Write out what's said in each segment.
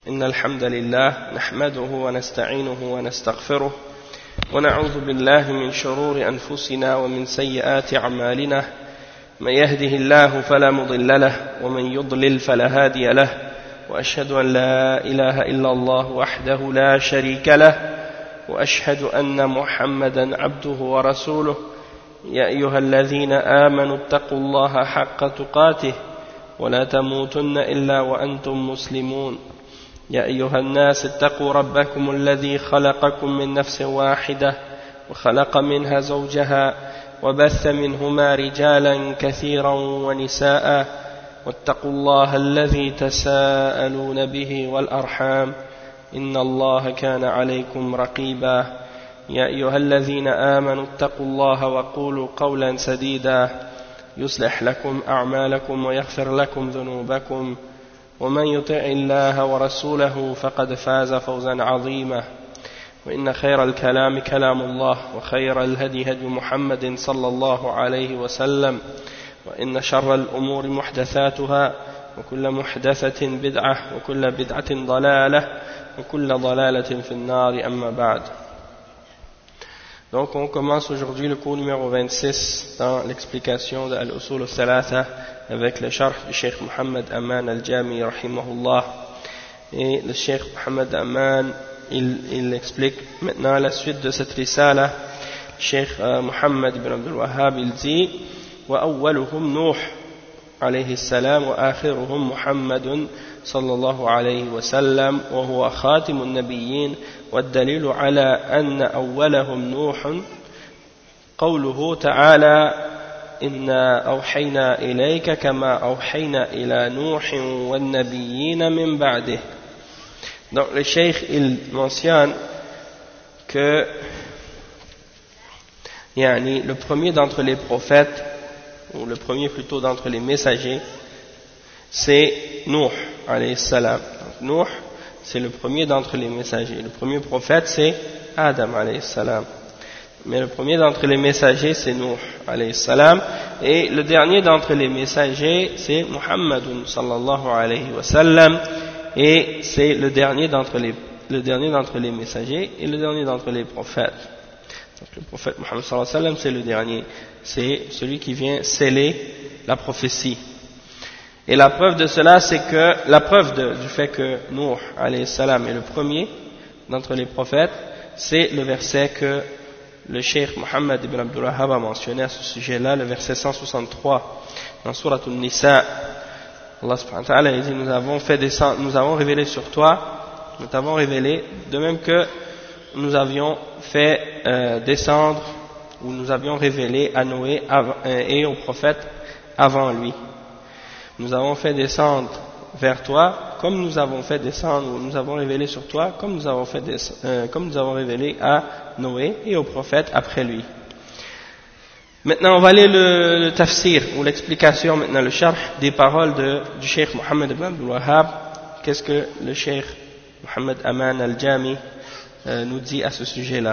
إن الحمد لله نحمده ونستعينه ونستغفره ونعوذ بالله من شرور أنفسنا ومن سيئات أعمالنا من يهده الله فلا مضل له ومن يضلل فلا هادي له وأشهد أن لا إله إلا الله وحده لا شريك له وأشهد أن محمدا عبده ورسوله يا أيها الذين آمنوا اتقوا الله حق تقاته ولا تموتن إلا وأنتم مسلمون يا أيها الناس اتقوا ربكم الذي خلقكم من نفس واحدة وخلق منها زوجها وبث منهما رجالا كثيرا ونساء واتقوا الله الذي تساءلون به والأرحام إن الله كان عليكم رقيبا يا أيها الذين آمنوا اتقوا الله وقولوا قولا سديدا يصلح لكم أعمالكم ويغفر لكم ذنوبكم ومن يطع الله ورسوله فقد فاز فوزا عظيما وإن خير الكلام كلام الله وخير الهدي هدي محمد صلى الله عليه وسلم وإن شر الأمور محدثاتها وكل محدثة بدعة وكل بدعة ضلالة وكل ضلالة في النار أما بعد. Donc on commence aujourd'hui le cours numéro 26 dans l'explication de Al-Usul al-Thalatha avec le sharh du Cheikh Mohammed Aman al-Jami rahimahullah. Et le Cheikh Mohammed Aman il explique maintenant la suite de cette risala. Cheikh Mohammed ibn Abdul Wahhab il dit وأولهم نوح عليه السلام وآخرهم محمد صلى الله عليه وسلم وهو خاتم النبيين والدليل على أن أولهم نوح قوله تعالى إنا أوحينا إليك كما أوحينا إلى نوح والنبيين من بعده. Donc le cheikh il mentionne que le premier d'entre les prophètes, ou le premier plutôt d'entre les messagers, c'est Nuh alayhi salam. Nuh, c'est le premier d'entre les messagers. Le premier prophète, c'est Adam alayhi salam. Mais le premier d'entre les messagers, c'est Nuh alayhi salam. Et le dernier d'entre les messagers, c'est Muhammadun sallallahu alayhi wa sallam. Et c'est le dernier d'entre les messagers et le dernier d'entre les prophètes. Donc, le prophète Muhammad sallallahu alayhi wa sallam, c'est le dernier. C'est celui qui vient sceller la prophétie. Et la preuve de cela, c'est que la preuve du fait que Nuh alayhi salam est le premier d'entre les prophètes, c'est le verset que le Cheikh Mohammed ibn Abdul Wahhab a mentionné à ce sujet-là, le verset 163 dans Surat An-Nisa. Allah subhanahu wa ta'ala dit nous avons révélé sur toi, nous t'avons révélé, de même que nous avions fait descendre, ou nous avions révélé à Noé et aux prophètes avant lui. Nous avons fait descendre vers toi, comme nous avons fait descendre, ou nous avons révélé sur toi, comme nous avons révélé à Noé et aux prophètes après lui. Maintenant, on va aller le tafsir, ou l'explication, maintenant le sharh des paroles du Cheikh Mohammed ibn Abdul Wahhab. Qu'est-ce que le Cheikh Mohammed Aman al-Jami nous dit à ce sujet-là.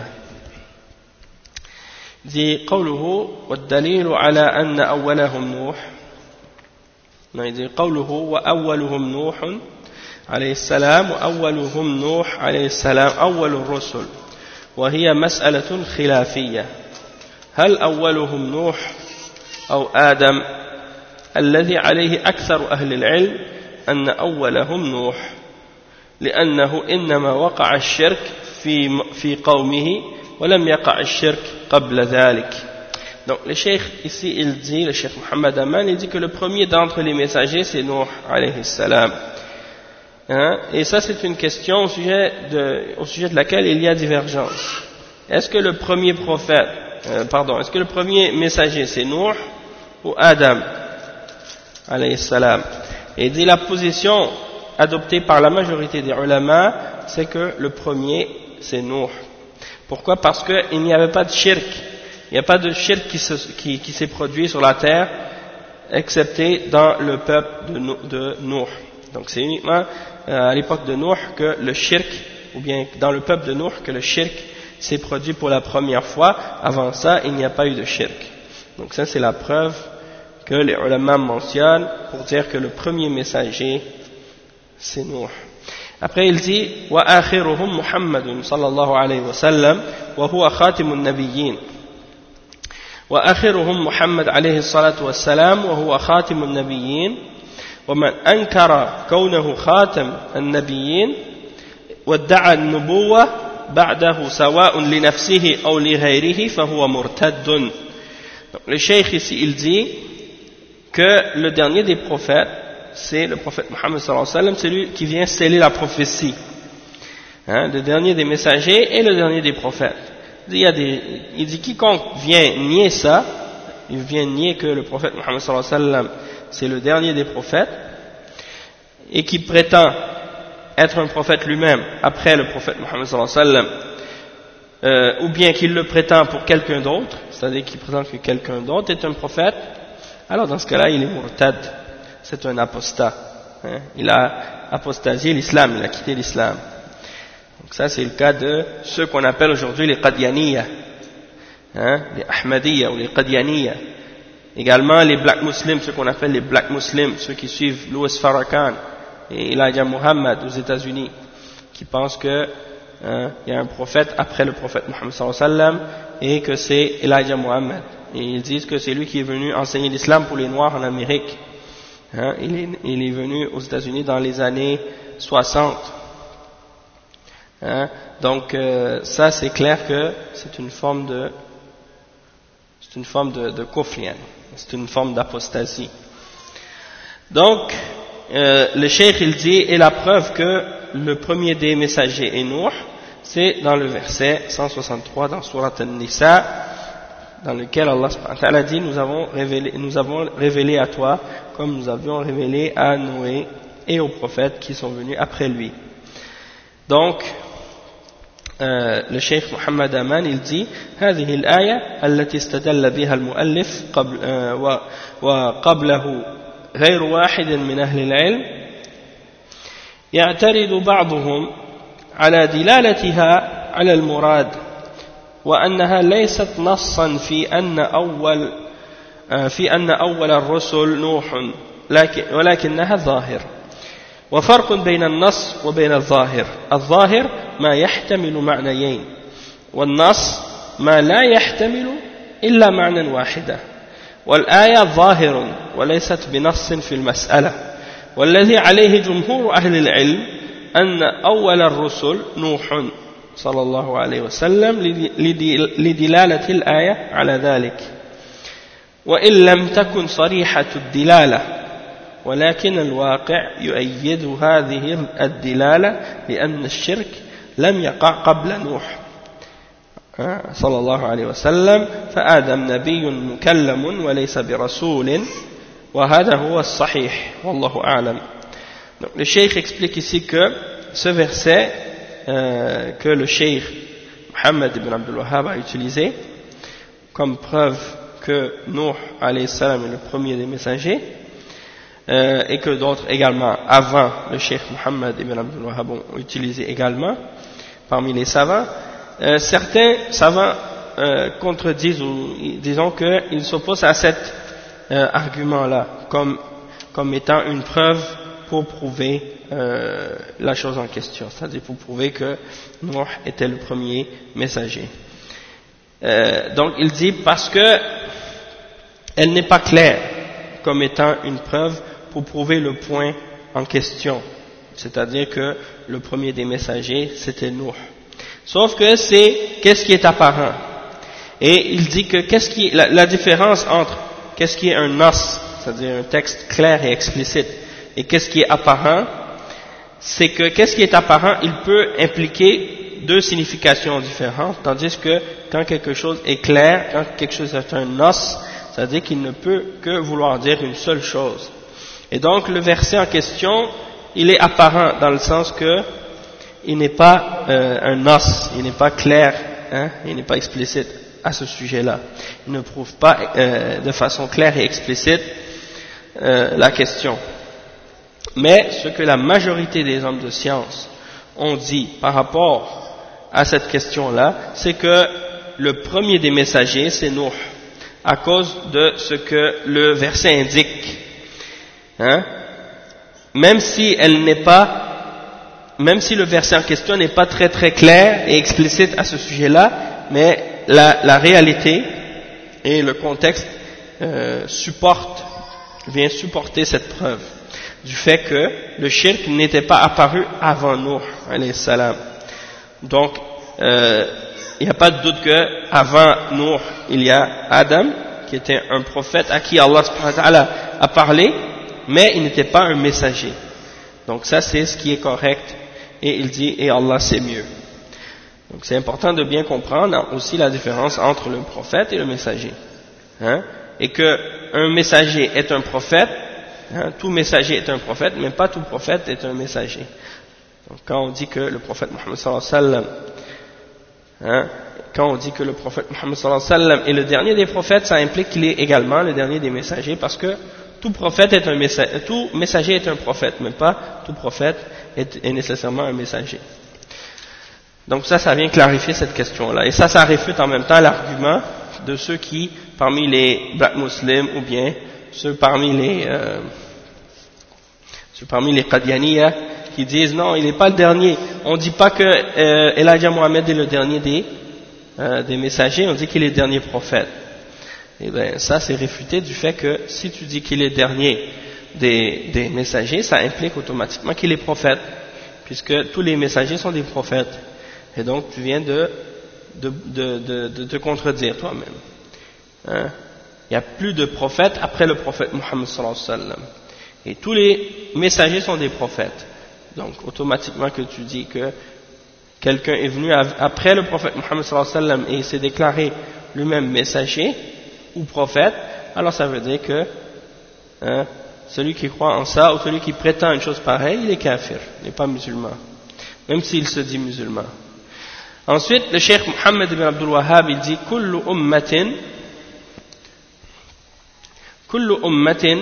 Il dit قوله والدليل على أن أولهم نوح. Il dit قوله وأولهم نوح عليه السلام وأولهم نوح عليه السلام أول الرسل وهي مسألة خلافية هل أولهم نوح أو آدم الذي عليه أكثر أهل العلم أن أولهم نوح لأنه إنما وقع الشرك في قومه ولم يقع الشرك قبل ذلك. Donc le cheikh ici il dit, le cheikh Mohammed Aman il dit que le premier d'entre les messagers c'est Nuh alayhi salam. Et ça c'est une question au sujet de laquelle il y a divergence. Est-ce que le premier prophète, est-ce que le premier messager c'est Nuh ou Adam alayhi salam? Et il dit la position adoptée par la majorité des ulama c'est que le premier c'est Nuh. Pourquoi? Parce qu'il n'y avait pas de shirk. Il n'y a pas de shirk qui s'est produit sur la terre, excepté dans le peuple de Nuh. Donc c'est uniquement à l'époque de Nuh que le shirk, ou bien dans le peuple de Nuh que le shirk s'est produit pour la première fois. Avant ça, il n'y a pas eu de shirk. Donc ça c'est la preuve que les ulama mentionnent pour dire que le premier messager c'est Nuh. Après il dit وآخرهم محمد صلى الله عليه وسلم وهو خاتم النبيين وآخرهم محمد عليه الصلاة والسلام وهو خاتم النبيين ومن أنكر كونه خاتم النبيين وادعى النبوة بعده سواء لنفسه أو لغيره فهو مرتد. Donc, le cheikh ici il dit que le dernier des prophètes, c'est le prophète Mohammed sallallahu alayhi wa sallam, c'est lui qui vient sceller la prophétie, le dernier des messagers et le dernier des prophètes. Il dit quiconque vient nier ça, il vient nier que le prophète Mohammed sallallahu alayhi wa sallam c'est le dernier des prophètes et qui prétend être un prophète lui-même après le prophète Mohammed sallallahu alayhi wa sallam, ou bien qu'il le prétend pour quelqu'un d'autre, c'est-à-dire qu'il prétend que quelqu'un d'autre est un prophète, alors dans ce cas-là il est murtad, c'est un apostat, il a apostasié l'islam, il a quitté l'islam. Donc ça c'est le cas de ceux qu'on appelle aujourd'hui les Qadianiyya, les Ahmadiyya ou les Qadianiyya. Également les Black Muslims, ceux qu'on appelle les Black Muslims, ceux qui suivent Louis Farrakhan et Elijah Muhammad aux États-Unis, qui pensent que il y a un prophète après le prophète Mohammed sallallahu alayhi wa sallam et que c'est Elijah Muhammad. Et ils disent que c'est lui qui est venu enseigner l'islam pour les Noirs en Amérique. Il est venu aux États-Unis dans les années 60. Donc ça c'est clair que c'est une forme de kufr, c'est une forme d'apostasie. Donc le cheikh il dit, et la preuve que le premier des messagers est Nuh, c'est dans le verset 163 dans Surat An-Nisa, dans lequel Allah subhanahu wa ta'ala dit, nous avons révélé à toi comme nous avions révélé à Noé et aux prophètes qui sont venus après lui. Donc le cheikh Muhammad Aman il dit هذه الآية التي استدل بها المؤلف وقبله غير واحد من أهل العلم يعترض بعضهم على دلالتها على المراد وأنها ليست نصا في أن أول الرسل نوح ولكنها ظاهر. وفرق بين النص وبين الظاهر. الظاهر ما يحتمل معنيين والنص ما لا يحتمل إلا معنى واحدا. والآية ظاهر وليست بنص في المسألة. والذي عليه جمهور أهل العلم أن أول الرسل نوح صلى الله عليه وسلم لدلالة الآية على ذلك وإن لم تكن صريحة الدلالة ولكن الواقع يؤيد هذه الدلالة لأن الشرك لم يقع قبل نوح صلى الله عليه وسلم فآدم نبي مكلم وليس برسول وهذا هو الصحيح والله أعلم. Donc, le cheikh explique ici que ce verset que le cheikh Muhammad ibn Abdul Wahhab a utilisé comme preuve que Nuh alayhi salam est le premier des messagers et que d'autres également avant le cheikh Muhammad ibn Abdul Wahhab ont utilisé également parmi les savants, certains savants contredisent ou disons qu'ils s'opposent à cet argument-là comme étant une preuve pour prouver la chose en question, c'est-à-dire pour prouver que Nuh était le premier messager. Donc il dit parce que elle n'est pas claire comme étant une preuve pour prouver le point en question, c'est-à-dire que le premier des messagers c'était Nuh. Sauf que c'est qu'est-ce qui est apparent. Et il dit que qu'est-ce qui la différence entre qu'est-ce qui est un nas, c'est-à-dire un texte clair et explicite, et qu'est-ce qui est apparent, c'est que qu'est-ce qui est apparent, il peut impliquer deux significations différentes, tandis que quand quelque chose est clair, quand quelque chose est un nas, c'est-à-dire qu'il ne peut que vouloir dire une seule chose. Et donc le verset en question, il est apparent dans le sens que il n'est pas un nas, il n'est pas clair, il n'est pas explicite à ce sujet-là. Il ne prouve pas de façon claire et explicite la question. Mais ce que la majorité des hommes de science ont dit par rapport à cette question-là, c'est que le premier des messagers, c'est Nuh, à cause de ce que le verset indique. Même si elle n'est pas même si le verset en question n'est pas très très clair et explicite à ce sujet-là, mais la réalité et le contexte vient supporter cette preuve du fait que le shirk n'était pas apparu avant Nuh alayhi salam. Donc il n'y a pas de doute que avant Nuh il y a Adam qui était un prophète à qui Allah subhanahu wa ta'ala a parlé, mais il n'était pas un messager. Donc ça c'est ce qui est correct, et il dit et Allah c'est mieux. Donc c'est important de bien comprendre aussi la différence entre le prophète et le messager, et que un messager est un prophète, tout messager est un prophète, mais pas tout prophète est un messager. Donc quand on dit que le prophète Muhammad sallallahu alayhi wa sallam, quand on dit que le prophète Muhammad sallallahu alayhi wa sallam est le dernier des prophètes, ça implique qu'il est également le dernier des messagers, parce que tout prophète est un messager, tout messager est un prophète, mais pas tout prophète est nécessairement un messager. Donc ça vient clarifier cette question-là. Et ça réfute en même temps l'argument de ceux qui, parmi les black muslims, ou bien ceux parmi les Qadianiyya, qui disent non, il n'est pas le dernier. On ne dit pas que Elijah Muhammad est le dernier des messagers, on dit qu'il est le dernier prophète. Et bien ça c'est réfuté du fait que si tu dis qu'il est le dernier des messagers, ça implique automatiquement qu'il est prophète, puisque tous les messagers sont des prophètes. Et donc tu viens de te contredire toi-même. Il n'y a plus de prophètes après le prophète Muhammad sallallahu alayhi wa sallam. Et tous les messagers sont des prophètes. Donc automatiquement que tu dis que quelqu'un est venu après le prophète Muhammad sallallahu alayhi wa sallam et s'est déclaré lui-même messager ou prophète, alors ça veut dire que celui qui croit en ça ou celui qui prétend une chose pareille, il est kafir, il n'est pas musulman, même s'il se dit musulman. Ensuite, le cheikh Muhammad ibn Abdul Wahhab, il dit kullu ummatin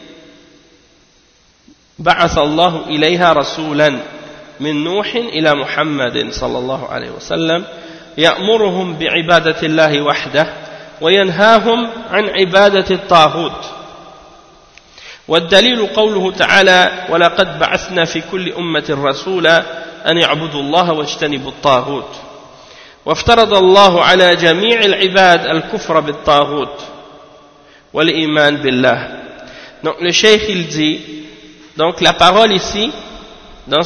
ba'atha Allah ilayha rasulan min Nuh ila Muhammadin sallallahu alayhi wa sallam ya'muruhum bi'ibadati Allah wahdah wa yanhahum 'an ibadati at-taghut. والدليل قوله تعالى ولقد بعثنا في كل أمة رسولا أن يعبدوا الله واجتنبوا الطاغوت وافترض الله على جميع العباد الكفر بالطاغوت والإيمان بالله. Donc le cheikh il dit, donc la parole ici dans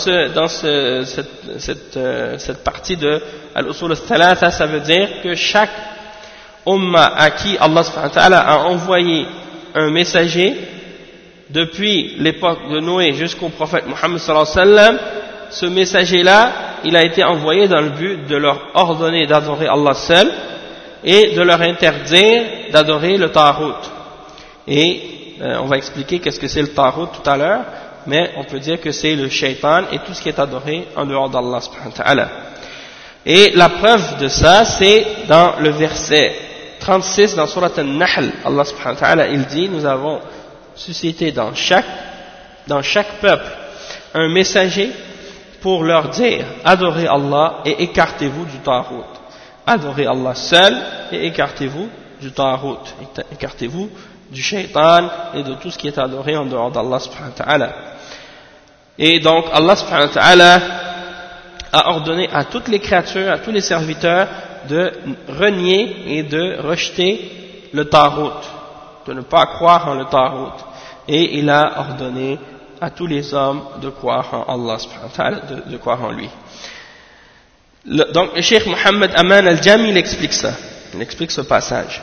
cette partie de Al-Usul al-Thalatha, ça veut dire que chaque umma à qui Allah subhanahu wa ta'ala a envoyé un messager depuis l'époque de Noé jusqu'au prophète Muhammad sallallahu alayhi wa sallam, ce messager-là, il a été envoyé dans le but de leur ordonner d'adorer Allah seul et de leur interdire d'adorer le Taghut. Et on va expliquer qu'est-ce que c'est le Taghut tout à l'heure, mais on peut dire que c'est le shaitan et tout ce qui est adoré en dehors d'Allah subhanahu wa ta'ala. Et la preuve de ça, c'est dans le verset 36 dans Surat An-Nahl. Allah subhanahu wa ta'ala, il dit, nous avons suscité dans chaque peuple un messager pour leur dire adorez Allah et écartez-vous du Taghut. Adorez Allah seul et écartez-vous du Taghut. Écartez-vous du shaitan et de tout ce qui est adoré en dehors d'Allah subhanahu wa ta'ala. Et donc Allah subhanahu wa ta'ala a ordonné à toutes les créatures, à tous les serviteurs de renier et de rejeter le Taghut, de ne pas croire en le Taghut. Et il a ordonné à tous les hommes de croire en Allah subhanahu wa ta'ala, de croire en lui. Donc le cheikh Muhammad Aman al-Jami, il explique ça, il explique ce passage.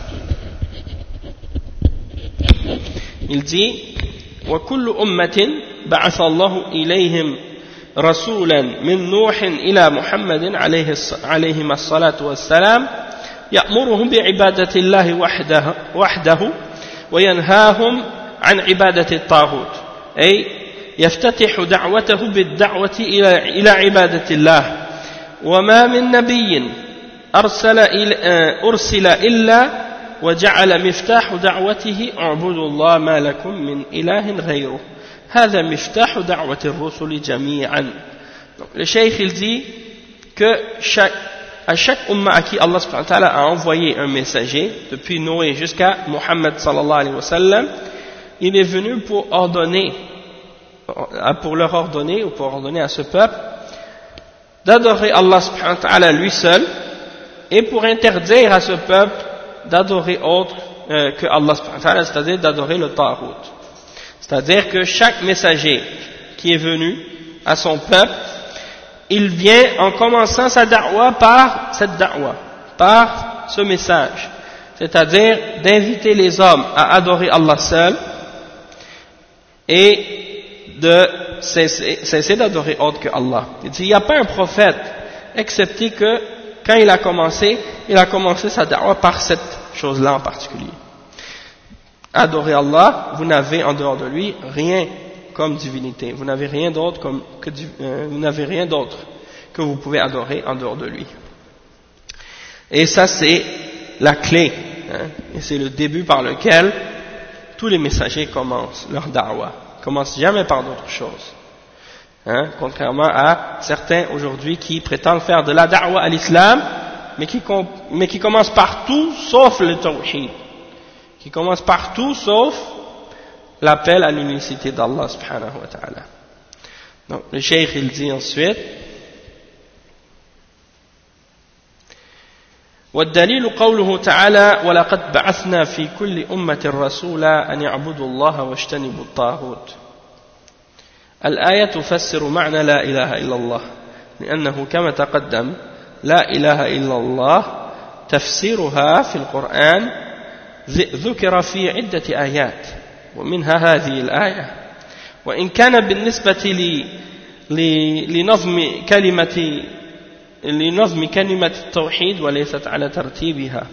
Il dit وَكُلُّ أُمَّةٍ بَعَثَ اللَّهُ إِلَيْهِمْ رَسُولًا مِنْ نُوحٍ إِلَى مُحَمَّدٍ عليهما الصلاة والسلام يأمرهم بعبادة الله وحده وينهاهم عن عبادة الطاغوت أي يفتتح دعوته بالدعوة إلى عبادة الله وما من نبي أرسل إلا وجعل مفتاح دعوته اعبدوا الله ما لكم من إله غيره هذا مفتاح دعوة الرسل جميعا. Donc, le cheikh il dit que à chaque umma à qui Allah subhanahu wa ta'ala a envoyé un messager depuis Noé jusqu'à Muhammad sallallahu alayhi wa sallam, il est venu pour leur ordonner ou pour ordonner à ce peuple d'adorer Allah subhanahu wa ta'ala lui seul, et pour interdire à ce peuple d'adorer autre que Allah subhanahu wa ta'ala, c'est-à-dire d'adorer le Taghut. C'est-à-dire que chaque messager qui est venu à son peuple, il vient en commençant sa da'wa par cette da'wa, par ce message, c'est-à-dire d'inviter les hommes à adorer Allah seul et de cesser d'adorer autre que Allah. Il dit, il n'y a pas un prophète, excepté que quand il a commencé sa da'wa par cette chose-là en particulier. Adorer Allah, vous n'avez en dehors de lui rien comme divinité. Vous n'avez rien d'autre que vous pouvez adorer en dehors de lui. Et ça, c'est la clé, hein, et c'est le début par lequel tous les messagers commencent leur da'wa. Ils ne commencent jamais par d'autres choses. Hein, contrairement à certains aujourd'hui qui prétendent faire de la da'wa à l'islam, mais qui commencent partout sauf le tawhid. Qui commencent partout sauf l'appel à l'unicité d'Allah subhanahu wa ta'ala. Donc le cheikh il dit ensuite, والدليل قوله تعالى ولقد بعثنا في كل أمة رسولا أن يعبدوا الله واجتنبوا الطاغوت. الآية تفسر معنى لا إله إلا الله، لأنه كما تقدم لا إله إلا الله تفسيرها في القرآن ذكر في عدة آيات، ومنها هذه الآية. وإن كان بالنسبة لنظم كلمة التوحيد وليست على ترتيبها،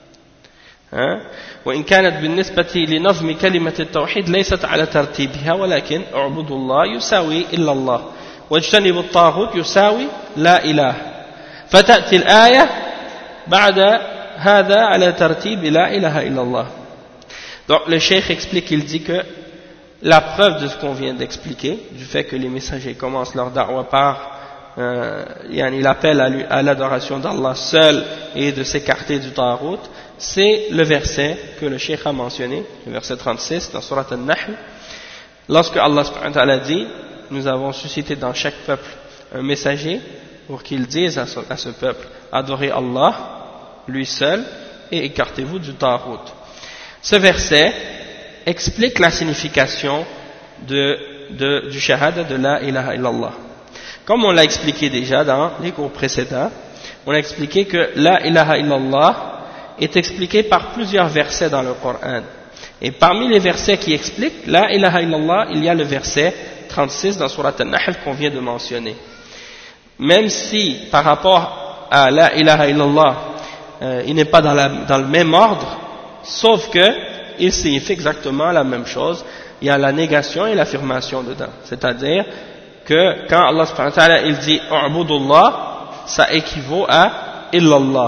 وإن كانت بالنسبة لنظم كلمة التوحيد ليست على ترتيبها، ولكن اعبدوا الله يساوي إلا الله، واجتنبوا الطاغوت يساوي لا إله، فتأتي الآية بعد هذا على ترتيب لا إله إلا الله. Donc le cheikh explique, il dit que la preuve de ce qu'on vient d'expliquer, du fait que les messagers commencent leur da'wa par l'appel à l'adoration d'Allah seul et de s'écarter du Taghut, c'est le verset que le cheikh a mentionné, le verset 36 dans Surat An-Nahl, lorsque Allah subhanahu wa ta'ala dit, nous avons suscité dans chaque peuple un messager pour qu'il dise à ce peuple, adorez Allah lui seul et écartez-vous du Taghut. Ce verset explique la signification du shahada de la ilaha illallah. Comme on l'a expliqué déjà dans les cours précédents, on a expliqué que la ilaha illallah est expliqué par plusieurs versets dans le Coran. Et parmi les versets qui expliquent la ilaha illallah, il y a le verset 36 dans Surat An-Nahl qu'on vient de mentionner. Même si par rapport à la ilaha illallah, il n'est pas dans le même ordre, sauf que il signifie exactement la même chose. Il y a la négation et l'affirmation dedans. C'est-à-dire que quand Allah subhanahu wa ta'ala il dit U'budullah, ça équivaut à illallah.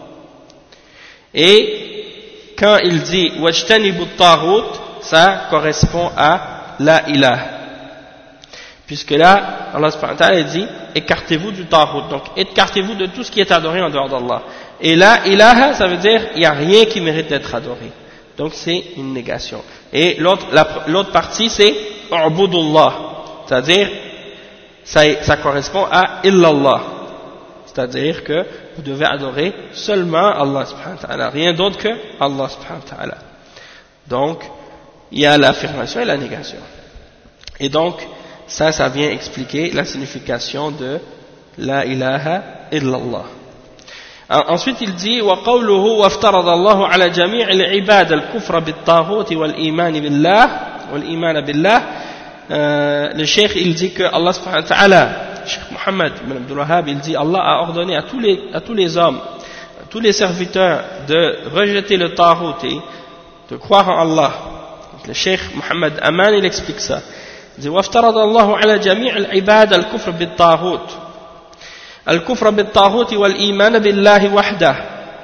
Et quand il dit Wajtanibut taghut, ça correspond à la ilaha. Puisque là, Allah subhanahu wa ta'ala dit écartez-vous du taghut. Donc écartez-vous de tout ce qui est adoré en dehors d'Allah. Et la ilaha, ça veut dire il n'y a rien qui mérite d'être adoré. Donc c'est une négation. Et l'autre partie c'est U'budullah, c'est-à-dire ça correspond à illallah, c'est-à-dire que vous devez adorer seulement Allah subhanahu wa ta'ala, rien d'autre que Allah subhanahu wa ta'ala. Donc il y a l'affirmation et la négation. Et donc ça vient expliquer la signification de la ilaha illallah. Ensuite il dit وقوله وافترض الله على جميع العباد الكفر بالطاغوت والإيمان بالله. Le cheikh il dit que Allah subhanahu wa ta'ala, Cheikh Mohammed ibn Abdul Wahhab, il dit Allah a ordonné à tous les hommes, à tous les serviteurs de rejeter le taghut et de croire en Allah. Donc, le cheikh Mohammed Aman il explique ça. Il dit وافترض الله على جميع العباد الكفر بالطاغوت الكفر بالطاغوت والإيمان بالله وحده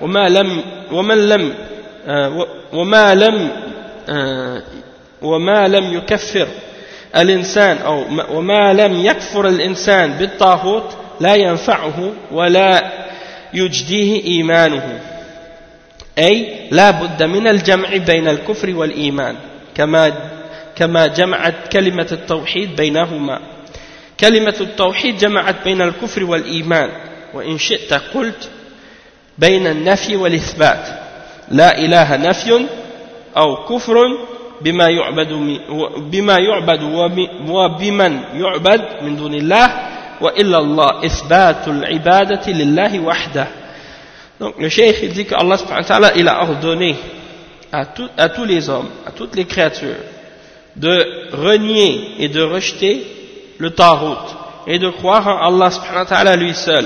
وما لم يكفر الإنسان أو وما لم يكفر الإنسان بالطاغوت لا ينفعه ولا يجديه إيمانه، أي لا بد من الجمع بين الكفر والإيمان كما جمعت كلمة التوحيد بينهما، كلمة التوحيد جمعت بين الكفر والإيمان وإن شئت قلت بين النفي والإثبات لا إله نفي أو كفر بما يعبد وبمن يعبد من دون الله وإلا الله إثبات العبادة لله وحده. Donc le cheikh il dit que Allah subhanahu wa ta'ala il a ordonné à tous les hommes, à toutes les créatures de renier et de rejeter le Tarout et de croire en Allah subhanahu wa ta'ala lui seul.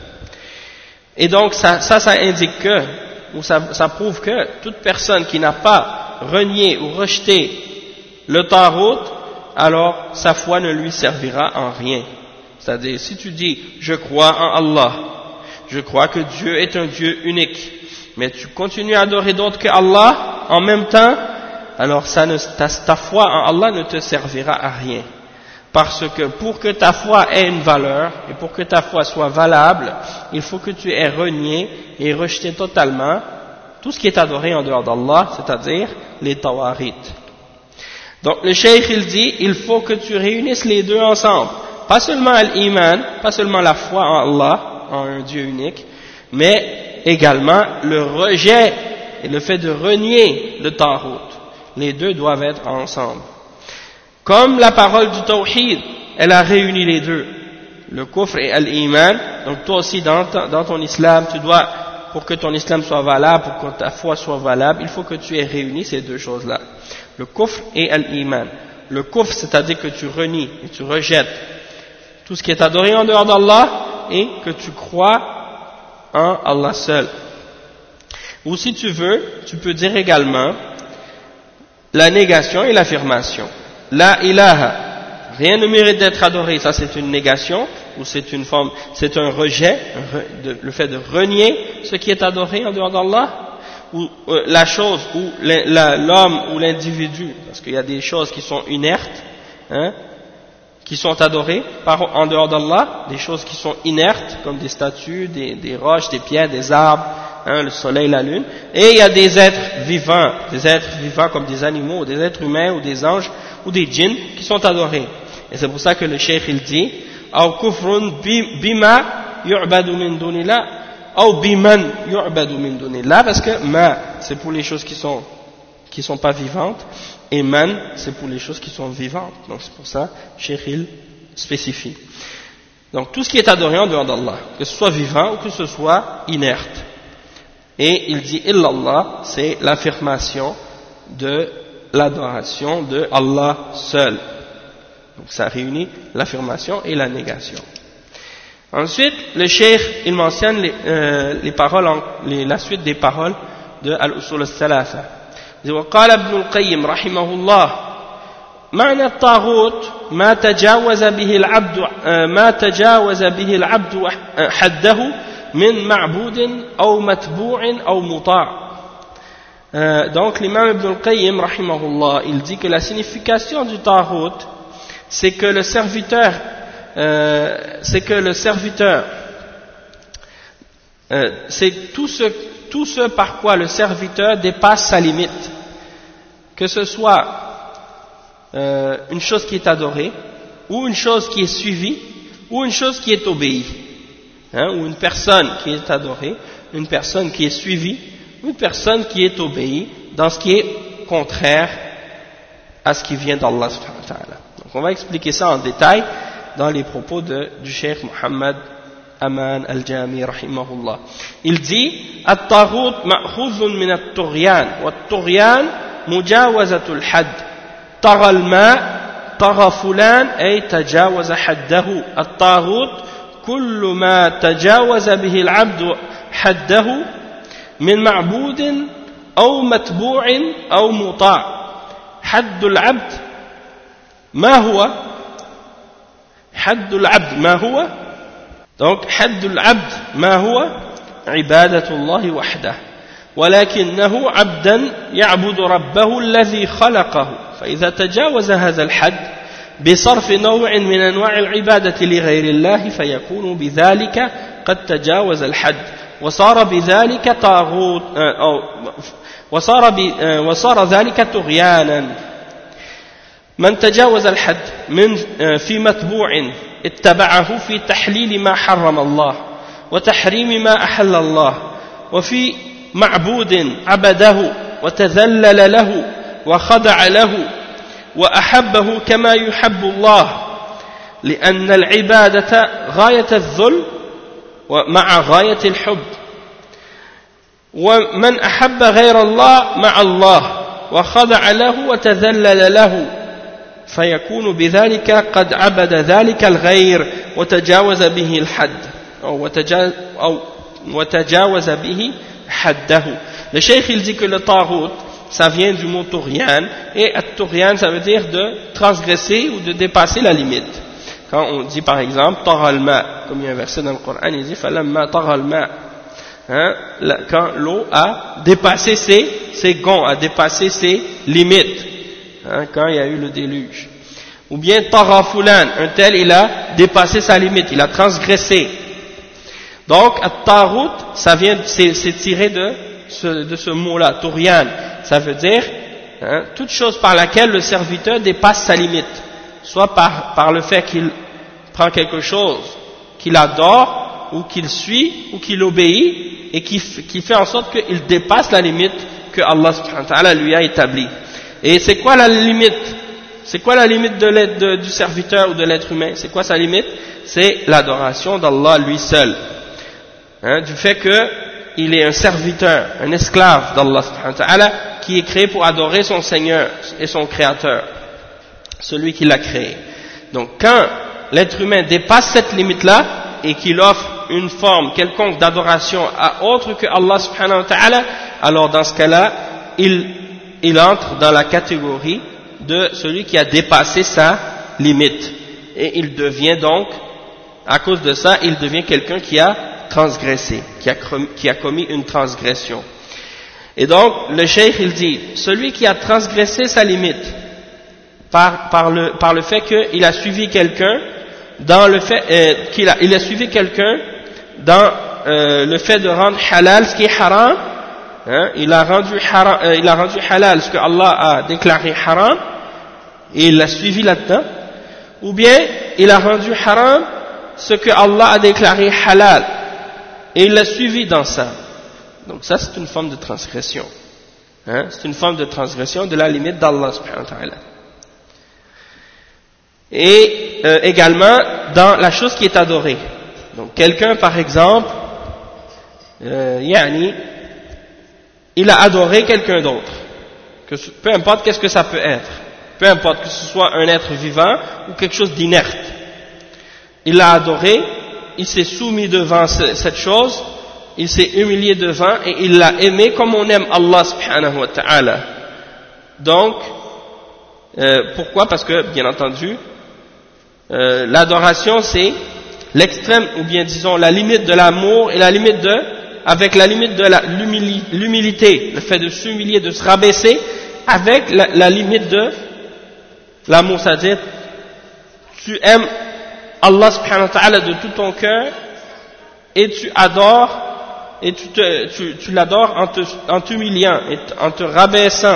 Et donc ça indique que, ou ça prouve que toute personne qui n'a pas renié ou rejeté le Tarout, alors sa foi ne lui servira en rien. C'est-à-dire, si tu dis je crois en Allah, je crois que Dieu est un Dieu unique, mais tu continues à adorer d'autres que Allah en même temps, alors ta foi en Allah ne te servira à rien. Parce que pour que ta foi ait une valeur et pour que ta foi soit valable, il faut que tu aies renié et rejeté totalement tout ce qui est adoré en dehors d'Allah, c'est-à-dire les tawarit. Donc le cheikh il dit, il faut que tu réunisses les deux ensemble. Pas seulement l'iman, pas seulement la foi en Allah, en un Dieu unique, mais également le rejet et le fait de renier le Tarout. Les deux doivent être ensemble. Comme la parole du Tawhid, elle a réuni les deux, le kufr et l'iman. Donc toi aussi dans ton islam, tu dois, pour que ton islam soit valable, pour que ta foi soit valable, il faut que tu aies réuni ces deux choses-là, le kufr et l'iman. Le kufr, c'est-à-dire que tu renies et tu rejettes tout ce qui est adoré en dehors d'Allah et que tu crois en Allah seul. Ou si tu veux, tu peux dire également la négation et l'affirmation. La ilaha, rien ne mérite d'être adoré, ça c'est une négation, ou c'est une forme, c'est un rejet, le fait de renier ce qui est adoré en dehors d'Allah, ou la chose, ou l'homme ou l'individu, parce qu'il y a des choses qui sont inertes, hein, qui sont adorées en dehors d'Allah, des choses qui sont inertes, comme des statues, des roches, des pierres, des arbres, hein, le soleil, la lune, et il y a des êtres vivants comme des animaux, ou des êtres humains, ou des anges, ou des djinns qui sont adorés. Et c'est pour ça que le cheikh il dit أو كفر بما يعبد من دون الله أو بمن يعبد من دون الله, parce que ma c'est pour les choses qui sont pas vivantes et man c'est pour les choses qui sont vivantes. Donc c'est pour ça cheikh il spécifie. Donc tout ce qui est adoré en dehors d'Allah, que ce soit vivant ou que ce soit inerte. Et il dit illallah, c'est l'affirmation de l'adoration de Allah seul. Donc ça réunit l'affirmation et la négation. Ensuite, le cheikh il mentionne les paroles, la suite des paroles de Al-Usul al-Thalatha. وقال ابن القيم رحمه الله معنى الطاغوت ما تجاوز به العبد حده من معبود أو متبوع أو مطاع. Donc l'imam Ibn al-Qayyim rahimahullah, il dit que la signification du Taghut, c'est que le serviteur c'est tout ce par quoi le serviteur dépasse sa limite, que ce soit une chose qui est adorée, ou une chose qui est suivie, ou une chose qui est obéie, hein, ou une personne qui est adorée, une personne qui est suivie, une personne qui est obéie dans ce qui est contraire à ce qui vient d'Allah subhanahu wa ta'ala. Donc on va expliquer ça en détail dans les propos du Cheikh Muhammad Aman al-Jami rahimahullah. Il dit At-Taghut ma'khuzun min at-Tughyan wa at-Tughyan mujawazatul hadd. Tagha al-ma' tagha fulan ay tajawaza haddahu. At-Taghut kullu ma tajawaza bihi al-'abdu haddahu من معبود أو متبوع أو مطاع. حد العبد ما هو؟ حد العبد ما هو؟ donc حد العبد ما هو؟ عبادة الله وحده، ولكنه عبدا يعبد ربه الذي خلقه، فإذا تجاوز هذا الحد بصرف نوع من أنواع العبادة لغير الله فيكون بذلك قد تجاوز الحد وصار بذلك طاغوت وصار ذلك طغيانا. من تجاوز الحد في متبوع اتبعه في تحليل ما حرم الله وتحريم ما أحل الله وفي معبود عبده وتذلل له وخضع له وأحبه كما يحب الله لأن العبادة غاية الذل ومع غاية الحب ومن أحب غير الله مع الله وخضع له وتذلل له فيكون بذلك قد عبد ذلك الغير وتجاوز به الحد أو وتجاوز به حده. Le cheikh il dit que le tarout ça vient du mot touryan et at-touryan ça veut dire de transgresser ou de dépasser la limite. Quand on dit par exemple taral ma, comme il y a un verset dans le Coran, il dit falamma taral ma, quand l'eau a dépassé ses gonds, a dépassé ses limites, quand il y a eu le déluge. Ou bien tara fulan, un tel il a dépassé sa limite, il a transgressé. Donc at-tarout ça vient, c'est tiré de ce mot-là, touryan, ça veut dire toute chose par laquelle le serviteur dépasse sa limite, soit par le fait qu'il prend quelque chose qu'il adore ou qu'il suit ou qu'il obéit et qui fait en sorte qu'il dépasse la limite que Allah subhanahu wa ta'ala lui a établie. Et c'est quoi la limite? C'est quoi la limite du serviteur ou de l'être humain? C'est quoi sa limite? C'est l'adoration d'Allah lui seul, du fait qu'il est un serviteur, un esclave d'Allah subhanahu wa ta'ala qui est créé pour adorer son Seigneur et son Créateur, celui qui l'a créé. Donc quand l'être humain dépasse cette limite-là et qu'il offre une forme quelconque d'adoration à autre que Allah subhanahu wa ta'ala, alors dans ce cas-là, il entre dans la catégorie de celui qui a dépassé sa limite. Et il devient donc, à cause de ça, il devient quelqu'un qui a transgressé, qui a commis une transgression. Et donc, le cheikh il dit, celui qui a transgressé sa limite par le fait qu'il a suivi quelqu'un dans le fait il a suivi quelqu'un dans le fait de rendre halal ce qui est haram, il a rendu halal ce que Allah a déclaré haram et il l'a suivi là-dedans, ou bien il a rendu haram ce que Allah a déclaré halal et il l'a suivi dans ça. Donc ça c'est une forme de transgression, c'est une forme de transgression de la limite d'Allah subhanahu wa ta'ala. Et également dans la chose qui est adorée. Donc quelqu'un par exemple, il a adoré quelqu'un d'autre, peu importe qu'est-ce que ça peut être, peu importe que ce soit un être vivant ou quelque chose d'inerte, il l'a adoré, il s'est soumis devant cette chose, il s'est humilié devant et il l'a aimé comme on aime Allah subhanahu wa ta'ala. Donc pourquoi? Parce que bien entendu l'adoration c'est l'extrême, ou bien disons la limite de l'amour et avec la limite de l'humilité, le fait de s'humilier, de se rabaisser avec la limite de l'amour, c'est-à-dire tu aimes Allah subhanahu wa ta'ala de tout ton cœur et tu adores et tu l'adores en t'humiliant et en te rabaissant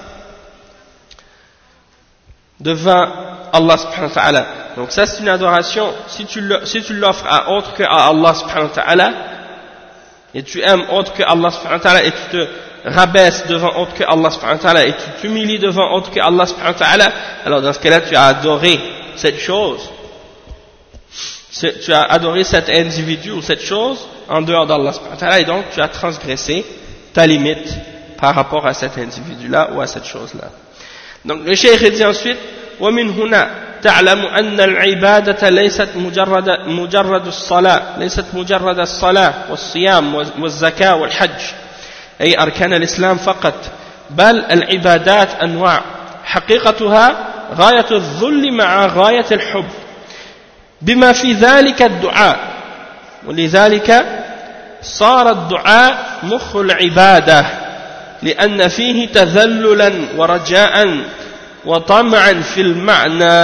devant Allah subhanahu wa ta'ala. Donc ça c'est une adoration. Si tu l'offres à autre que à Allah subhanahu wa ta'ala et tu aimes autre que Allah subhanahu wa ta'ala et tu te rabaisses devant autre que Allah subhanahu wa ta'ala et tu t'humilies devant autre que Allah subhanahu wa ta'ala, alors dans ce cas-là tu as adoré cette chose, tu as adoré cet individu ou cette chose en dehors d'Allah subhanahu wa ta'ala, et donc tu as transgressé ta limite par rapport à cet individu-là ou à cette chose-là. Donc le cheikh dit ensuite ومن هنا تعلم أن العبادة ليست مجرد الصلاة، ليست مجرد الصلاة والصيام والزكاة والحج أي أركان الإسلام فقط، بل العبادات أنواع حقيقتها غاية الذل مع غاية الحب بما في ذلك الدعاء، ولذلك صار الدعاء مخ العبادة لأن فيه تذللا ورجاء وطمعا في المعنى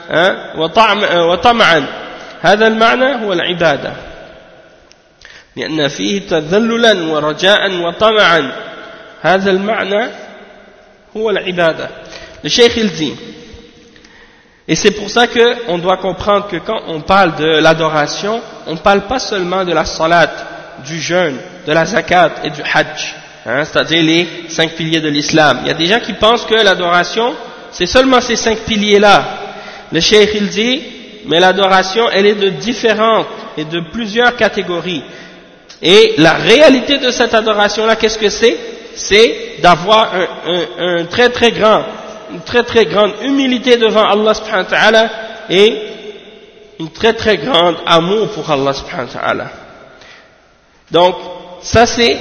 وطمعا، هذا المعنى هو العبادة، لأن فيه تذللا ورجاء وطمعا، هذا المعنى هو العبادة. Le cheikh il dit Et c'est pour ça qu'on doit comprendre que quand on parle de l'adoration, on ne parle pas seulement de la salat, du jeûne, de la zakat et du hajj, c'est-à-dire les 5 piliers de l'islam. Il y a des gens qui pensent que l'adoration, c'est seulement ces 5 piliers-là. Le cheikh il dit, mais l'adoration, elle est de différentes et de plusieurs catégories. Et la réalité de cette adoration-là, qu'est-ce que c'est? C'est d'avoir une très très grande humilité devant Allah subhanahu wa ta'ala et une très très grande amour pour Allah subhanahu wa ta'ala. Donc, ça c'est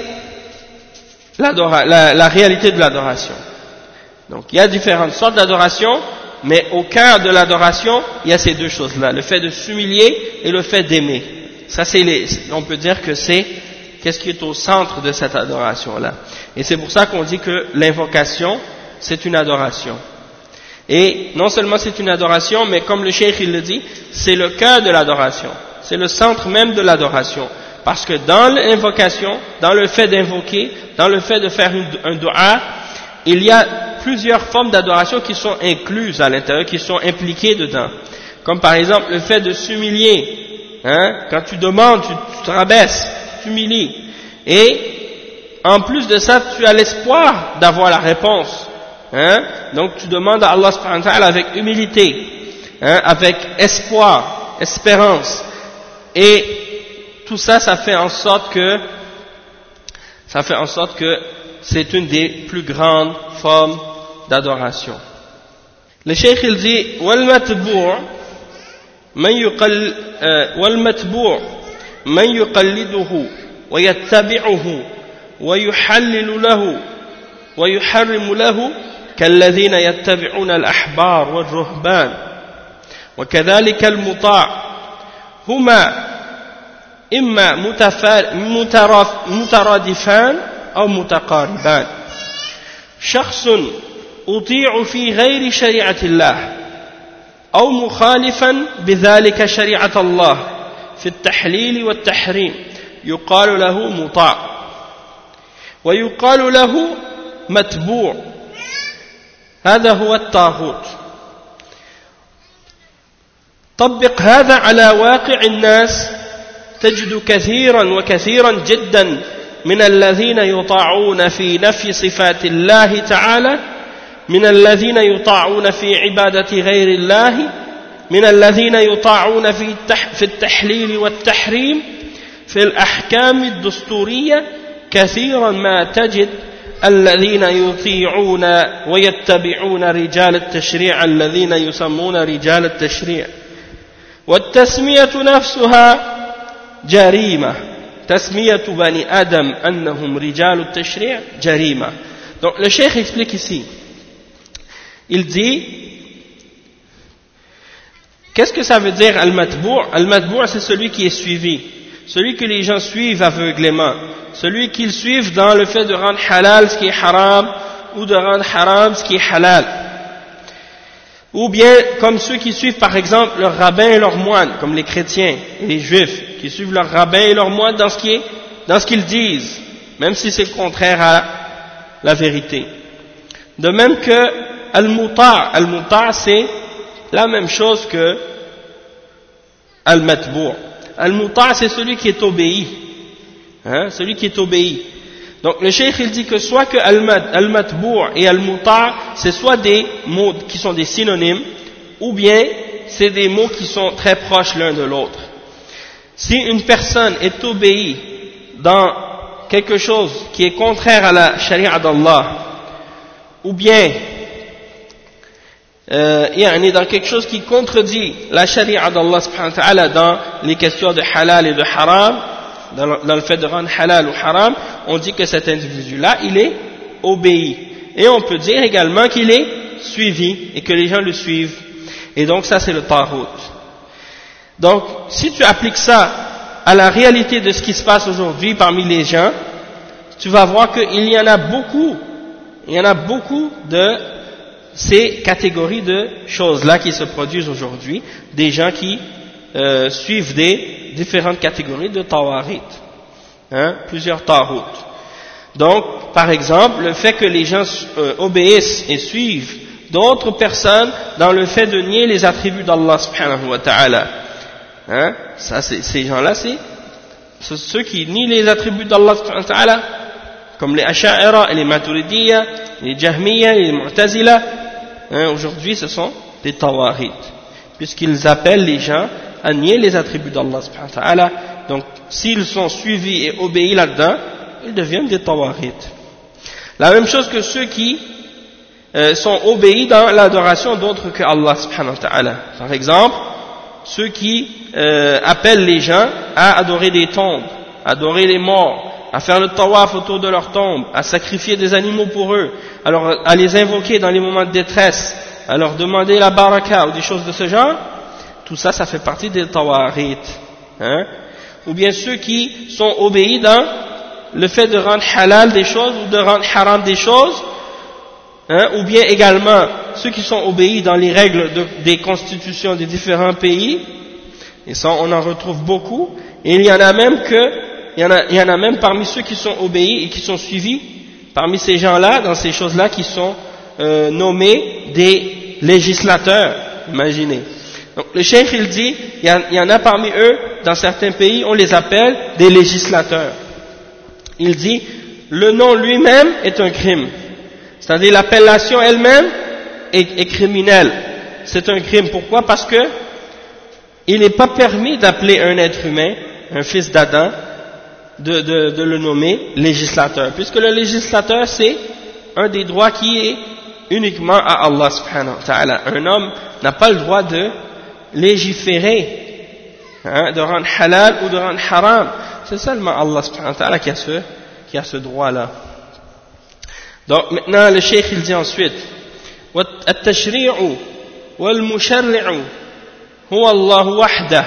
la réalité de l'adoration. Donc, il y a différentes sortes d'adoration, mais au cœur de l'adoration, il y a ces deux choses-là, le fait de s'humilier et le fait d'aimer. Ça on peut dire que c'est qu'est-ce qui est au centre de cette adoration-là. Et c'est pour ça qu'on dit que l'invocation, c'est une adoration. Et non seulement c'est une adoration, mais comme le cheikh il le dit, c'est le cœur de l'adoration. C'est le centre même de l'adoration. Parce que dans l'invocation, dans le fait d'invoquer, dans le fait de faire un dua, il y a plusieurs formes d'adoration qui sont incluses à l'intérieur, qui sont impliquées dedans. Comme par exemple le fait de s'humilier. Quand tu demandes, tu te rabaisses, tu t'humilies. Et en plus de ça, tu as l'espoir d'avoir la réponse. Donc tu demandes à Allah subhanahu wa ta'ala avec humilité, avec espoir, espérance. Et tout ça, ça fait en sorte que c'est une des plus grandes formes d'adoration. Le cheikh il dit والمتبوع من يقلده ويتبعه ويحلل له ويحرم له كالذين يتبعون الأحبار والرهبان وكذلك المطاع هما إما مترادفان أو متقاربان شخص أطيع في غير شريعة الله أو مخالفا بذلك شريعة الله في التحليل والتحريم يقال له مطاع ويقال له متبوع هذا هو الطاغوت طبق هذا على واقع الناس تجد كثيرا جدا من الذين يطاعون في نفي صفات الله تعالى من الذين يطاعون في عبادة غير الله من الذين يطاعون في التحليل والتحريم في الأحكام الدستورية كثيرا ما تجد الذين يطيعون ويتبعون رجال التشريع الذين يسمون رجال التشريع والتسمية نفسها جريمة تسمية بني آدم أنهم رجال التشريع جريمة. Donc le cheikh explique ici, il dit qu'est-ce que ça veut dire al-matbou'? Al-matbou' c'est celui qui est suivi, celui que les gens suivent aveuglément, celui qu'ils suivent dans le fait de rendre halal ce qui est haram ou de rendre haram ce qui est halal. Ou bien comme ceux qui suivent par exemple leurs rabbins et leurs moines, comme les chrétiens et les juifs, qui suivent leurs rabbins et leurs moines dans ce qu'ils disent, même si c'est le contraire à la vérité. De même que al-muta' c'est la même chose que al-matbou'. Al-muta' c'est celui qui est obéi, celui qui est obéi. Donc le cheikh il dit que soit que al-matbou' et al-muta' c'est soit des mots qui sont des synonymes, ou bien c'est des mots qui sont très proches l'un de l'autre. Si une personne est obéie dans quelque chose qui est contraire à la charia d'Allah, ou bien dans quelque chose qui contredit la charia d'Allah subhanahu wa ta'ala dans les questions de halal et de haram, dans le fait de rendre halal ou haram, on dit que cet individu-là, il est obéi. Et on peut dire également qu'il est suivi et que les gens le suivent. Et donc ça c'est le taghut. Donc si tu appliques ça à la réalité de ce qui se passe aujourd'hui parmi les gens, tu vas voir qu'il y en a beaucoup de ces catégories de choses-là qui se produisent aujourd'hui, des gens qui suivent des différentes catégories de tawarit, plusieurs taghut. Donc, par exemple, le fait que les gens obéissent et suivent d'autres personnes dans le fait de nier les attributs d'Allah subhanahu wa ta'ala. Hein? Ça, ces gens-là, c'est ceux qui nient les attributs d'Allah subhanahu wa ta'ala, comme les Asha'ira et les Maturidiyya, les Jahmiyya et les Mu'tazila. Hein? Aujourd'hui, ce sont des Tawarit, puisqu'ils appellent les gens à nier les attributs d'Allah subhanahu wa ta'ala. Donc, s'ils sont suivis et obéis là-dedans, ils deviennent des Tawarit. La même chose que ceux qui sont obéis dans l'adoration d'autres que Allah subhanahu wa ta'ala. Par exemple, ceux qui appellent les gens à adorer des tombes, à adorer les morts, à faire le tawaf autour de leurs tombes, à sacrifier des animaux pour eux, alors à les invoquer dans les moments de détresse, à leur demander la baraka ou des choses de ce genre, tout ça, ça fait partie des tawarit. Hein? Ou bien ceux qui sont obéis dans le fait de rendre halal des choses ou de rendre haram des choses, hein? Ou bien également ceux qui sont obéis dans les règles des constitutions des différents pays, et ça on en retrouve beaucoup, et il y en a même parmi ceux qui sont obéis et qui sont suivis, parmi ces gens-là, dans ces choses-là, qui sont nommés des législateurs, imaginez. Donc le cheikh il dit, il y en a parmi eux, dans certains pays, on les appelle des législateurs. Il dit, le nom lui-même est un crime. C'est-à-dire l'appellation elle-même est criminelle. C'est un crime. Pourquoi? Parce que il n'est pas permis d'appeler un être humain, un fils d'Adam, de le nommer législateur. Puisque le législateur, c'est un des droits qui est uniquement à Allah subhanahu wa ta'ala. Un homme n'a pas le droit de légiférer, hein, de rendre halal ou de rendre haram. C'est seulement Allah subhanahu wa ta'ala qui a ce droit-là. Donc maintenant le cheikh il dit ensuite, التشريع والمشرع هو الله وحده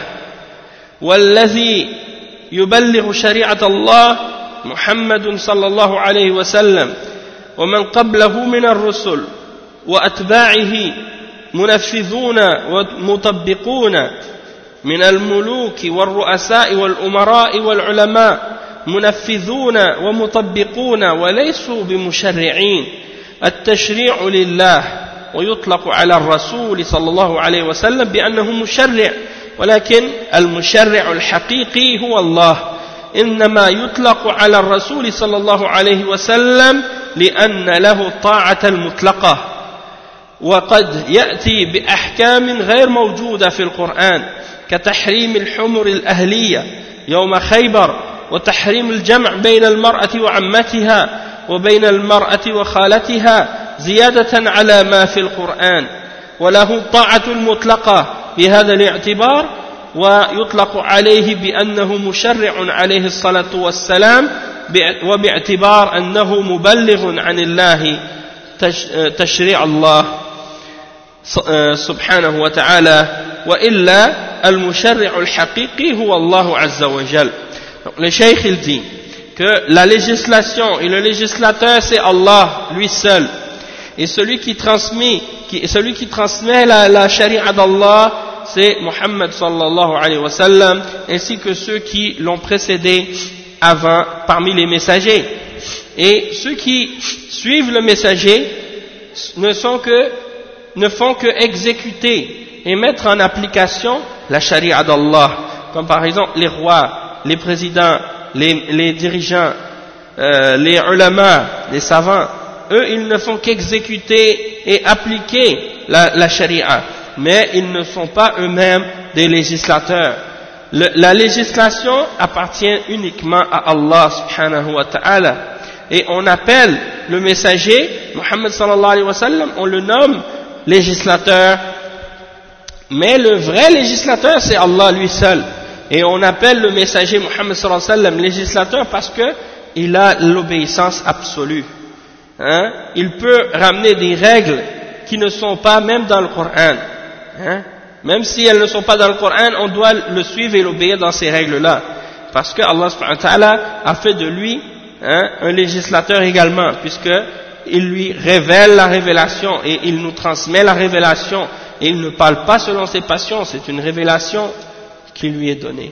والذي يبلغ شريعة الله محمد صلى الله عليه وسلم ومن قبله من الرسل وأتباعه منفذون ومطبقون من الملوك والرؤساء والأمراء والعلماء منفذون ومطبقون وليسوا بمشرعين. التشريع لله ويطلق على الرسول صلى الله عليه وسلم بأنه مشرع، ولكن المشرع الحقيقي هو الله، إنما يطلق على الرسول صلى الله عليه وسلم لأن له الطاعة المطلقة، وقد يأتي بأحكام غير موجودة في القرآن كتحريم الحمر الأهلية يوم خيبر، وتحريم الجمع بين المرأة وعمتها وبين المرأة وخالتها زيادة على ما في القرآن، وله طاعة مطلقة بهذا الاعتبار، ويطلق عليه بأنه مشرع عليه الصلاة والسلام، وباعتبار أنه مبلغ عن الله تشريع الله سبحانه وتعالى، وإلا المشرع الحقيقي هو الله عز وجل. Donc, le cheikh il dit que la législation et le législateur c'est Allah lui seul, et celui qui transmet la charia d'Allah c'est Muhammad sallallahu alayhi wa sallam, ainsi que ceux qui l'ont précédé avant parmi les messagers. Et ceux qui suivent le messager ne font que exécuter et mettre en application la charia d'Allah, comme par exemple les rois, les présidents, les dirigeants, les ulama, les savants. Eux, ils ne font qu'exécuter et appliquer la charia, mais ils ne sont pas eux-mêmes des législateurs. La législation appartient uniquement à Allah subhanahu wa ta'ala, et on appelle le messager Muhammad sallallahu alayhi wa sallam, on le nomme législateur, mais le vrai législateur c'est Allah lui seul. Et on appelle le messager Muhammad sallallahu alayhi wa sallam législateur parce qu'il a l'obéissance absolue. Hein? Il peut ramener des règles qui ne sont pas même dans le Coran. Hein? Même si elles ne sont pas dans le Coran, on doit le suivre et l'obéir dans ces règles-là. Parce que Allah subhanahu wa ta'ala a fait de lui un législateur également, puisqu'il lui révèle la révélation et il nous transmet la révélation. Et il ne parle pas selon ses passions, c'est une révélation qui lui est donnée.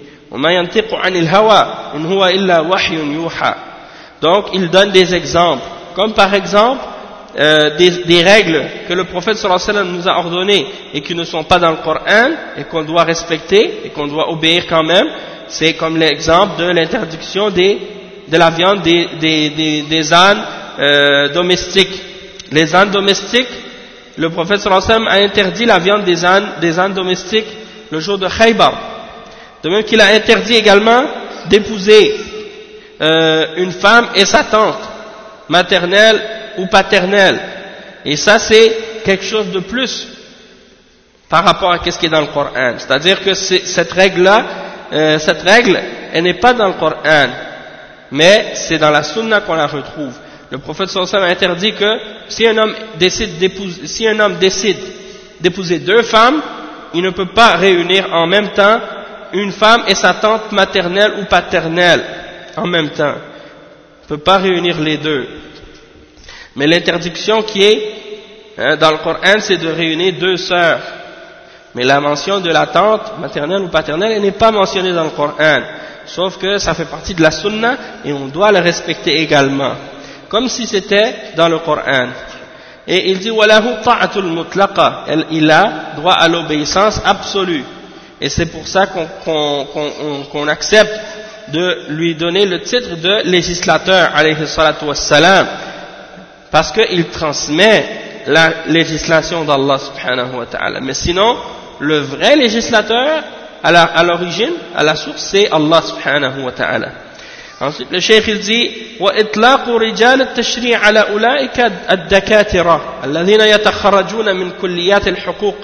Donc il donne des exemples, comme par exemple des règles que le prophète sallallahu alayhi wa sallam nous a ordonnées et qui ne sont pas dans le Coran et qu'on doit respecter et qu'on doit obéir quand même, c'est comme l'exemple de l'interdiction de la viande des ânes domestiques. Les ânes domestiques, le prophète sallallahu alayhi wa sallam a interdit la viande des ânes domestiques le jour de Khaybar. De même qu'il a interdit également d'épouser une femme et sa tante, maternelle ou paternelle. Et ça, c'est quelque chose de plus par rapport à ce qui est dans le Coran. C'est-à-dire que cette règle, elle n'est pas dans le Coran, mais c'est dans la Sunna qu'on la retrouve. Le prophète sallallahu alayhi wa sallam a interdit que si un homme décide d'épouser deux femmes, il ne peut pas réunir en même temps une femme et sa tante maternelle ou paternelle en même temps. Il ne peut pas réunir les deux. Mais l'interdiction qui est dans le Coran, c'est de réunir deux sœurs. Mais la mention de la tante maternelle ou paternelle, elle n'est pas mentionnée dans le Coran. Sauf que ça fait partie de la Sunna et on doit le respecter également. Comme si c'était dans le Coran. Et il dit walahu ta'atul mutlaqa, il a droit à l'obéissance absolue. Et c'est pour ça qu'on accepte de lui donner le titre de législateur, alayhi salatu wassalam, parce qu'il transmet la législation d'Allah subhanahu wa ta'ala. Mais sinon, le vrai législateur, à l'origine, à la source, c'est Allah subhanahu wa ta'ala. Ensuite, le cheikh il dit وإطلاق رجال التشريع على أولئك الدكاترة الذين يتخرجون من كليات الحقوق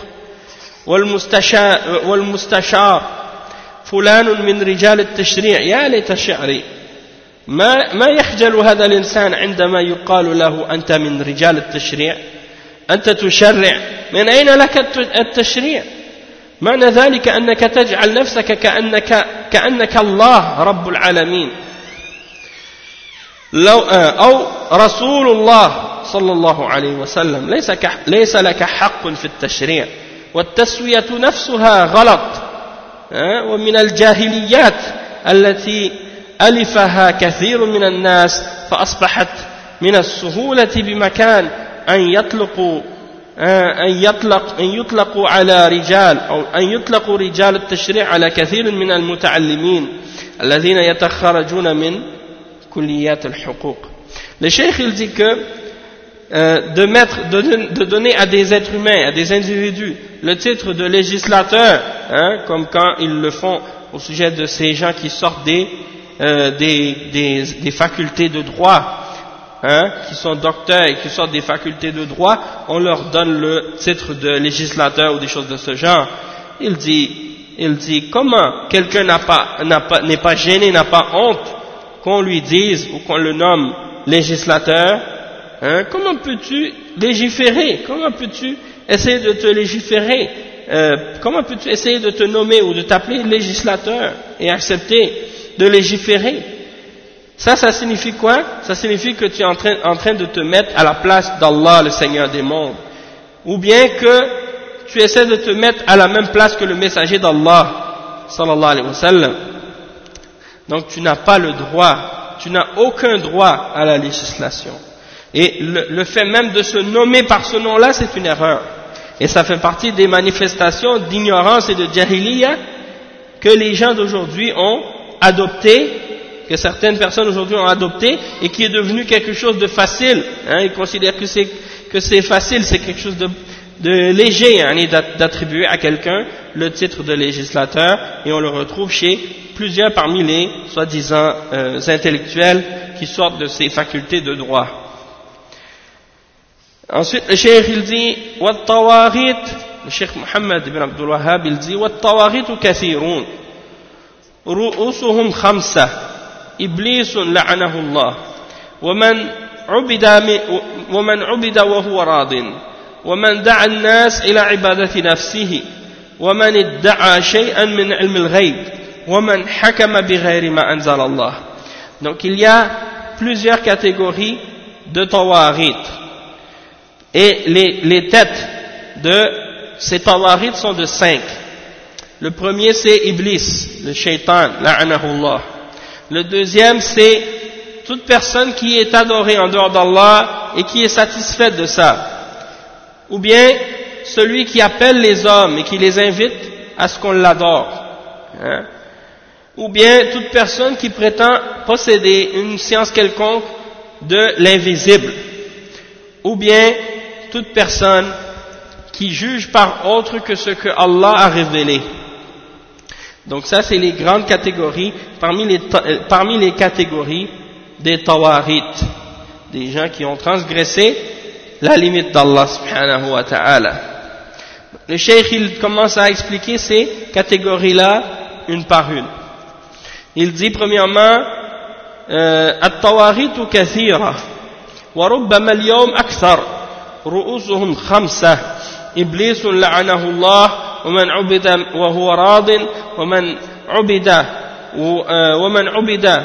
والمستشار فلان من رجال التشريع يا ليت شعري ما يخجل هذا الإنسان عندما يقال له أنت من رجال التشريع أنت تشرع من أين لك التشريع معنى ذلك أنك تجعل نفسك كأنك الله رب العالمين أو رسول الله صلى الله عليه وسلم ليس لك حق في التشريع والتسوية نفسها غلط ومن الجاهليات التي ألفها كثير من الناس فأصبحت من السهولة بمكان أن يطلقوا على رجال أو أن يطلقوا رجال التشريع على كثير من المتعلمين الذين يتخرجون من كليات الحقوق. Le cheikh il dit que de donner à des êtres humains, à des individus, le titre de législateur, comme quand ils le font au sujet de ces gens qui sortent des facultés de droit, qui sont docteurs et qui sortent des facultés de droit, on leur donne le titre de législateur ou des choses de ce genre. Il dit comment quelqu'un n'est pas gêné, n'a pas honte qu'on lui dise ou qu'on le nomme législateur. Comment peux-tu légiférer? Comment peux-tu essayer de te légiférer? Comment peux-tu essayer de te nommer ou de t'appeler législateur et accepter de légiférer? Ça signifie quoi? Ça signifie que tu es en train de te mettre à la place d'Allah, le Seigneur des mondes. Ou bien que tu essaies de te mettre à la même place que le messager d'Allah, sallallahu alayhi wa sallam. Donc tu n'as pas le droit, tu n'as aucun droit à la législation. Et le fait même de se nommer par ce nom-là, c'est une erreur. Et ça fait partie des manifestations d'ignorance et de jahiliya que les gens d'aujourd'hui ont adopté, que certaines personnes aujourd'hui ont adopté, et qui est devenu quelque chose de facile. Ils considèrent que c'est facile, c'est quelque chose de léger, d'attribuer à quelqu'un le titre de législateur, et on le retrouve chez plusieurs parmi les soi-disant intellectuels qui sortent de ces facultés de droit. Ensuite, le cheikh il dit والطواغيت, le cheikh Mohammed ibn Abdul Wahhab il dit والطواغيت كثيرون رؤوسهم 5 إبليس لعنه الله ومن عبد وهو راض ومن دعا الناس إلى عبادة نفسه ومن ادعى شيئا من علم الغيب ومن حكم بغير ما أنزل الله. Donc il y a plusieurs catégories de tawaghit. Et les têtes de ces tawaghit sont de 5. Le premier c'est Iblis, le shaitan, la'anahullah. Le deuxième c'est toute personne qui est adorée en dehors d'Allah et qui est satisfaite de ça. Ou bien celui qui appelle les hommes et qui les invite à ce qu'on l'adore. Hein? Ou bien toute personne qui prétend posséder une science quelconque de l'invisible. Ou bien toute personne qui juge par autre que ce que Allah a révélé. Donc ça, c'est les grandes catégories, parmi les catégories des tawarit, des gens qui ont transgressé la limite d'Allah subhanahu wa ta'ala. Le cheikh, il commence à expliquer ces catégories-là une par une. Il dit premièrement, الطواغيت كثيرة وربما اليوم أكثر رؤوسهم 5 إبليس لعنه الله ومن عبد وهو راض ومن عبد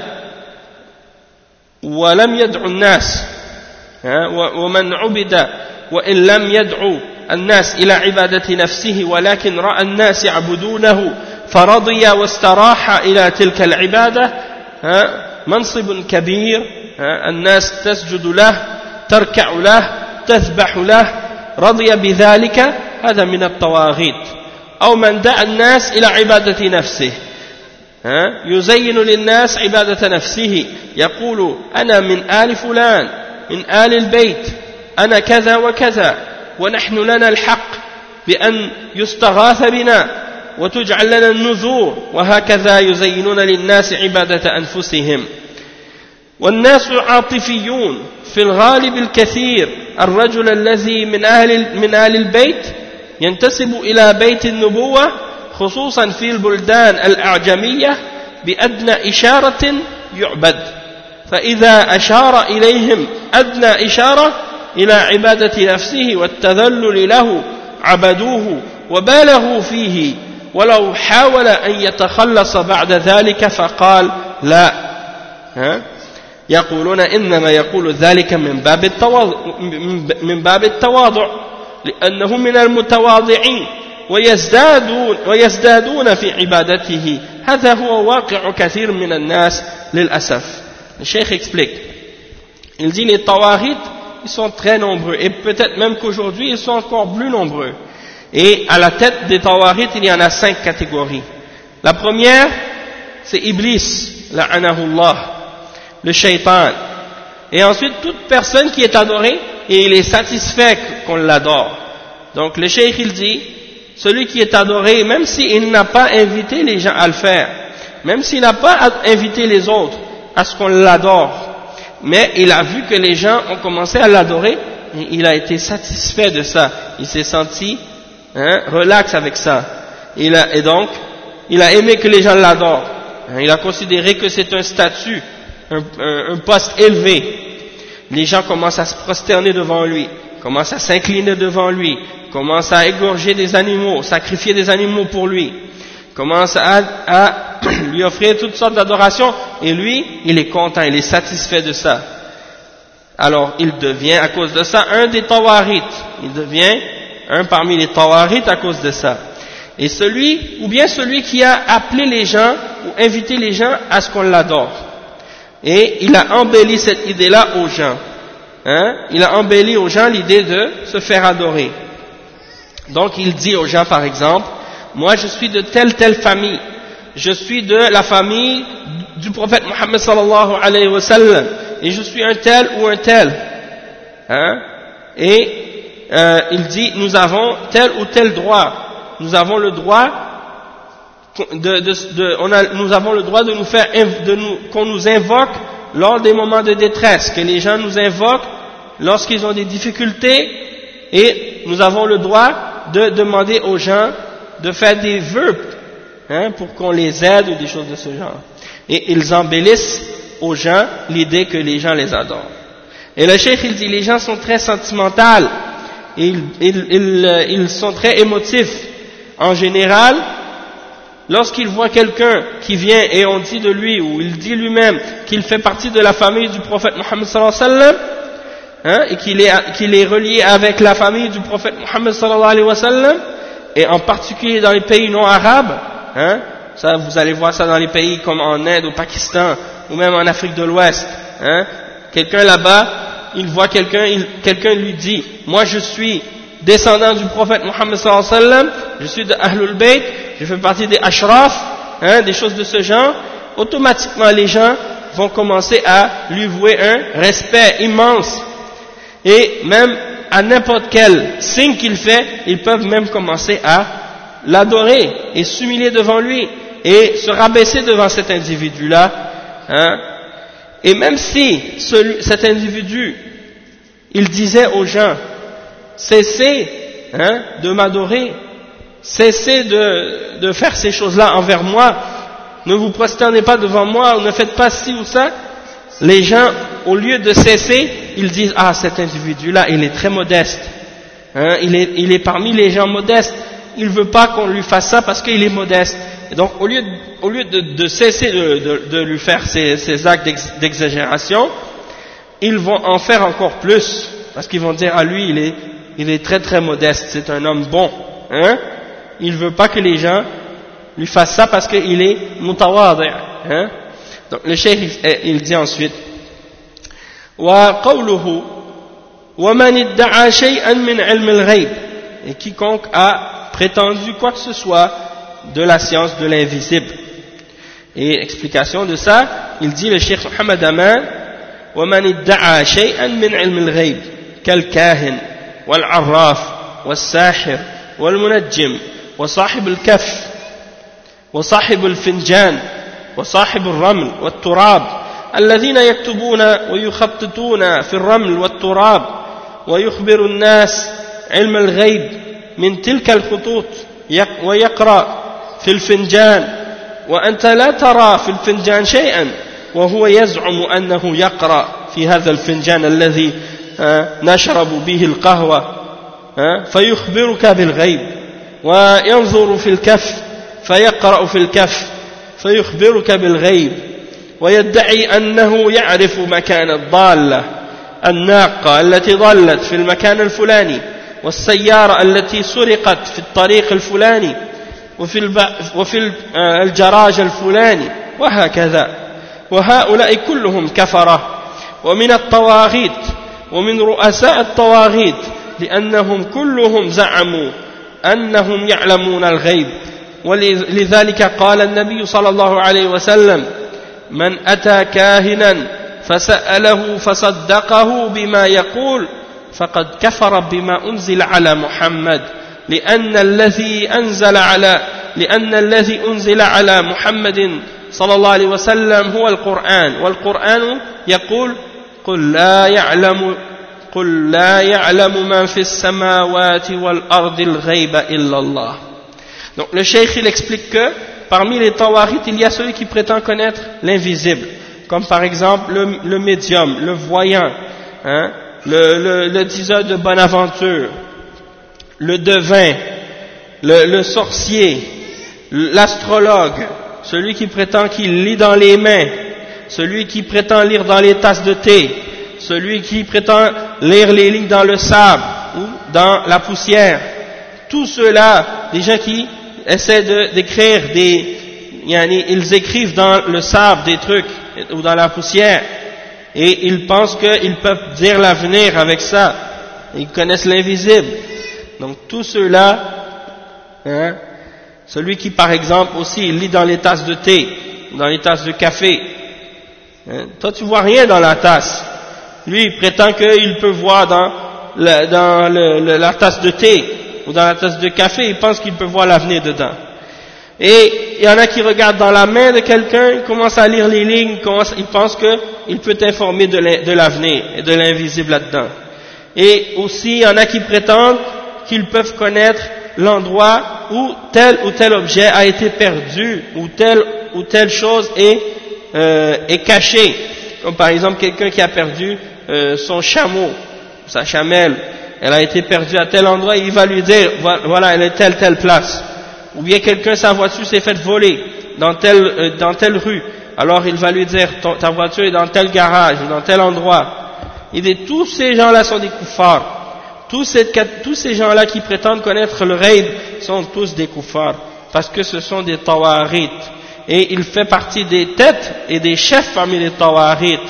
ولم يدعو الناس ومن عبد وإن لم يدعو الناس إلى عبادة نفسه ولكن رأى الناس يعبدونه فرضي واستراح إلى تلك العبادة منصب كبير الناس تسجد له تركع له تذبح له رضي بذلك هذا من الطواغيت أو من دعا الناس إلى عبادة نفسه يزين للناس عبادة نفسه يقول أنا من آل فلان من آل البيت أنا كذا وكذا ونحن لنا الحق بأن يستغاث بنا وتجعل لنا النذور وهكذا يزينون للناس عبادة أنفسهم والناس عاطفيون في الغالب الكثير الرجل الذي من آل البيت ينتسب إلى بيت النبوة خصوصا في البلدان الأعجمية بأدنى إشارة يعبد فإذا أشار إليهم أدنى إشارة إلى عبادة نفسه والتذلل له عبدوه وبالغوا فيه ولو حاول أن يتخلص بعد ذلك فقال لا يقولون إنما يقول ذلك من باب التواضع لأنه من المتواضعين ويزدادون في عبادته هذا هو واقع كثير من الناس للأسف. Le cheikh explique, il dit les tawaghit, ils sont très nombreux et peut-être même qu'aujourd'hui ils sont encore plus nombreux. Et à la tête des tawaghit, il y en a 5 catégories. La première, c'est Iblis, la'anahullah, le shaitan. Et ensuite, toute personne qui est adorée, et il est satisfait qu'on l'adore. Donc le cheikh, il dit, celui qui est adoré, même s'il n'a pas invité les gens à le faire, même s'il n'a pas invité les autres à ce qu'on l'adore, mais il a vu que les gens ont commencé à l'adorer, et il a été satisfait de ça. Il s'est senti relax avec ça. Et donc, il a aimé que les gens l'adorent. Il a considéré que c'est un statut, un poste élevé. Les gens commencent à se prosterner devant lui, commencent à s'incliner devant lui, commencent à égorger des animaux, sacrifier des animaux pour lui, commencent à lui offrir toutes sortes d'adorations, et lui, il est content, il est satisfait de ça. Alors, il devient, à cause de ça, un des tawarit. Il devient un parmi les tawarit à cause de ça. Et celui qui a appelé les gens, ou invité les gens à ce qu'on l'adore. Et il a embelli cette idée-là aux gens. Il a embelli aux gens l'idée de se faire adorer. Donc il dit aux gens par exemple, moi je suis de telle famille, je suis de la famille du prophète Mohammed sallallahu alayhi wa sallam, et je suis un tel ou un tel. Il dit, nous avons tel ou tel droit, nous avons le droit nous avons le droit qu'on nous invoque lors des moments de détresse, que les gens nous invoquent lorsqu'ils ont des difficultés, et nous avons le droit de demander aux gens de faire des vœux pour qu'on les aide ou des choses de ce genre. Et ils embellissent aux gens l'idée que les gens les adorent. Et le cheikh il dit, les gens sont très sentimentaux, et ils sont très émotifs. En général, lorsqu'il voit quelqu'un qui vient et on dit de lui, ou il dit lui-même qu'il fait partie de la famille du prophète Mohammed sallallahu alayhi wa sallam, et qu'il est relié avec la famille du prophète Mohammed sallallahu alayhi wa sallam, et en particulier dans les pays non arabes, ça vous allez voir ça dans les pays comme en Inde, au Pakistan, ou même en Afrique de l'Ouest, hein. Quelqu'un là-bas, il voit quelqu'un lui dit, moi je suis descendant du prophète Mohammed sallallahu alayhi wa sallam, je suis de Ahlul Bayt, je fais partie des Ashraf, hein, des choses de ce genre, automatiquement les gens vont commencer à lui vouer un respect immense. Et même à n'importe quel signe qu'il fait, ils peuvent même commencer à l'adorer et s'humilier devant lui et se rabaisser devant cet individu-là, hein. Et même si cet individu, il disait aux gens, cessez, hein, de m'adorer, cessez de faire ces choses-là envers moi, ne vous prosternez pas devant moi, ne faites pas ci ou ça, les gens, au lieu de cesser, ils disent, ah, cet individu-là, il est très modeste, hein, il est parmi les gens modestes, il ne veut pas qu'on lui fasse ça parce qu'il est modeste. Et donc, au lieu de cesser de lui faire ces actes d'exagération, ils vont en faire encore plus, parce qu'ils vont dire, ah, lui, il est très très modeste, c'est un homme bon, hein. Il ne veut pas que les gens lui fassent ça parce qu'il est mutawadi', hein. Donc, le cheikh, il dit ensuite, wa qawluhu wa man idda'a shay'an min 'ilm al-ghayb, et quiconque a prétendu quoi que ce soit de la science de l'invisible. Et explication de ça, il dit le cheikh Muhammad Aman, wa man idda'a shay'an min 'ilm al-ghayb kal kahin wal 'arraf was sahir wal munajjim wa sahib al-kaf wa sahib al-finjan وصاحب الرمل والتراب الذين يكتبون ويخططون في الرمل والتراب ويخبر الناس علم الغيب من تلك الخطوط ويقرأ في الفنجان وأنت لا ترى في الفنجان شيئا وهو يزعم أنه يقرأ في هذا الفنجان الذي نشرب به القهوة فيخبرك بالغيب وينظر في الكف فيقرأ في الكف فيخبرك بالغيب ويدعي أنه يعرف مكان الضالة الناقة التي ضلت في المكان الفلاني والسيارة التي سرقت في الطريق الفلاني وفي الجراج الفلاني وهكذا. وهؤلاء كلهم كفرة ومن الطواغيت ومن رؤساء الطواغيت لأنهم كلهم زعموا أنهم يعلمون الغيب. ولذلك قال النبي صلى الله عليه وسلم من أتى كاهنا فسأله فصدقه بما يقول فقد كفر بما أنزل على محمد لأن الذي أنزل على محمد صلى الله عليه وسلم هو القرآن والقرآن يقول قل لا يعلم من في السماوات والأرض الغيب إلا الله. Donc le cheikh il explique que parmi les tawarit il y a celui qui prétend connaître l'invisible, comme par exemple le médium, le voyant, hein, le diseur de bonne aventure, le devin, le sorcier, l'astrologue, celui qui prétend qu'il lit dans les mains, celui qui prétend lire dans les tasses de thé, celui qui prétend lire les lignes dans le sable ou dans la poussière. Tous ceux-là, des gens qui essaient d'écrire ils écrivent dans le sable des trucs ou dans la poussière et ils pensent qu'ils peuvent dire l'avenir avec ça. Ils connaissent l'invisible. Donc tous ceux-là, hein, celui qui par exemple aussi lit dans les tasses de thé, dans les tasses de café, hein, toi tu vois rien dans la tasse. Lui il prétend qu'il peut voir dans la tasse de thé ou dans la tasse de café, il pense qu'il peut voir l'avenir dedans. Et il y en a qui regardent dans la main de quelqu'un, ils commencent à lire les lignes, ils pensent qu'il peut t'informer de l'avenir et de l'invisible là-dedans. Et aussi, il y en a qui prétendent qu'ils peuvent connaître l'endroit où tel ou tel objet a été perdu, ou telle chose est cachée. Comme par exemple quelqu'un qui a perdu son chameau, sa chamelle, elle a été perdue à tel endroit, il va lui dire, voilà, elle est telle place. Ou bien quelqu'un, sa voiture s'est faite voler dans telle rue. Alors il va lui dire, ta voiture est dans tel garage, ou dans tel endroit. Et tous ces gens-là sont des kuffars. Tous ces gens-là qui prétendent connaître le ghaib sont tous des kuffars. Parce que ce sont des tawarit. Et il fait partie des têtes et des chefs parmi les tawarit.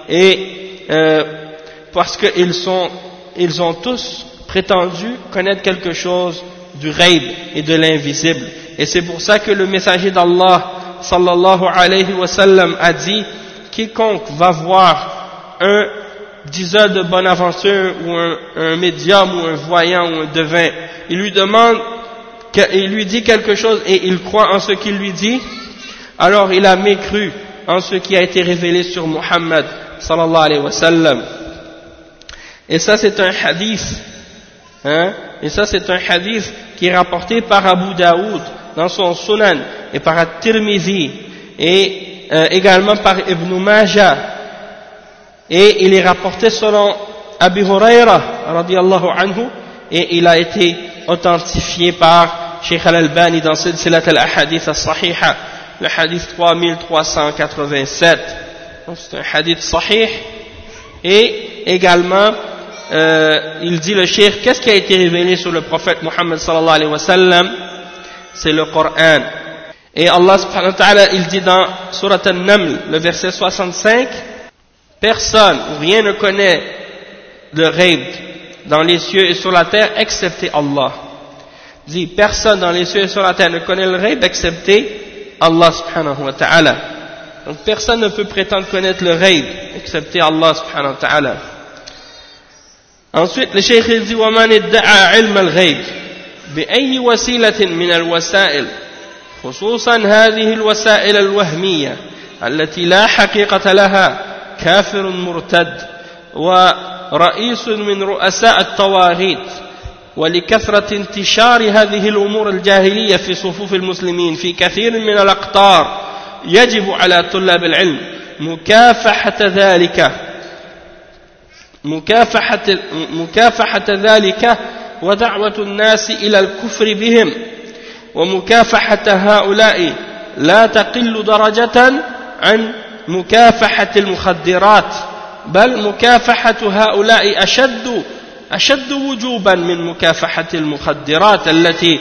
et parce qu'ils ont tous prétendu connaître quelque chose du ghaib et de l'invisible. Et c'est pour ça que le messager d'Allah sallallahu alayhi wa sallam a dit: quiconque va voir un diseur de bonne aventure ou un médium ou un voyant ou un devin, il lui dit quelque chose et il croit en ce qu'il lui dit, alors il a mécru en ce qui a été révélé sur Muhammad sallallahu alayhi wa sallam. Et ça c'est un hadith, et ça c'est un hadith qui est rapporté par Abu Daoud dans son Sunan et par At-Tirmidhi et également par Ibn Majah, et il est rapporté selon Abi Huraira radiyallahu anhu, et il a été authentifié par Sheikh Al-Albani dans Silsilat al-Ahadith al-Sahiha, le hadith 3387. Donc c'est un hadith sahih. Et également il dit le Cheikh, qu'est-ce qui a été révélé sur le prophète Muhammad sallallahu alayhi wa sallam? C'est le Coran. Et Allah subhanahu wa ta'ala, il dit dans Surat An-Naml, le verset 65, personne ou rien ne connaît le ghaib dans les cieux et sur la terre excepté Allah. Il dit, personne dans les cieux et sur la terre ne connaît le ghaib excepté Allah subhanahu wa ta'ala. Donc personne ne peut prétendre connaître le ghaib excepté Allah subhanahu wa ta'ala. Ensuite, le Cheikh il dit: وَمَنِ ادَّعَى عِلْمَ الْغَيْبِ بأي وسيلة من الوسائل خصوصا هذه الوسائل الوهمية التي لا حقيقة لها كافر مرتد ورئيس من رؤساء الطواغيت. ولكثرة انتشار هذه الأمور الجاهلية في صفوف المسلمين في كثير من الأقطار يجب على طلاب العلم مكافحة ذلك ودعوة الناس إلى الكفر بهم. ومكافحة هؤلاء لا تقل درجة عن مكافحة المخدرات، بل مكافحة هؤلاء أشد وجوبا من مكافحة المخدرات التي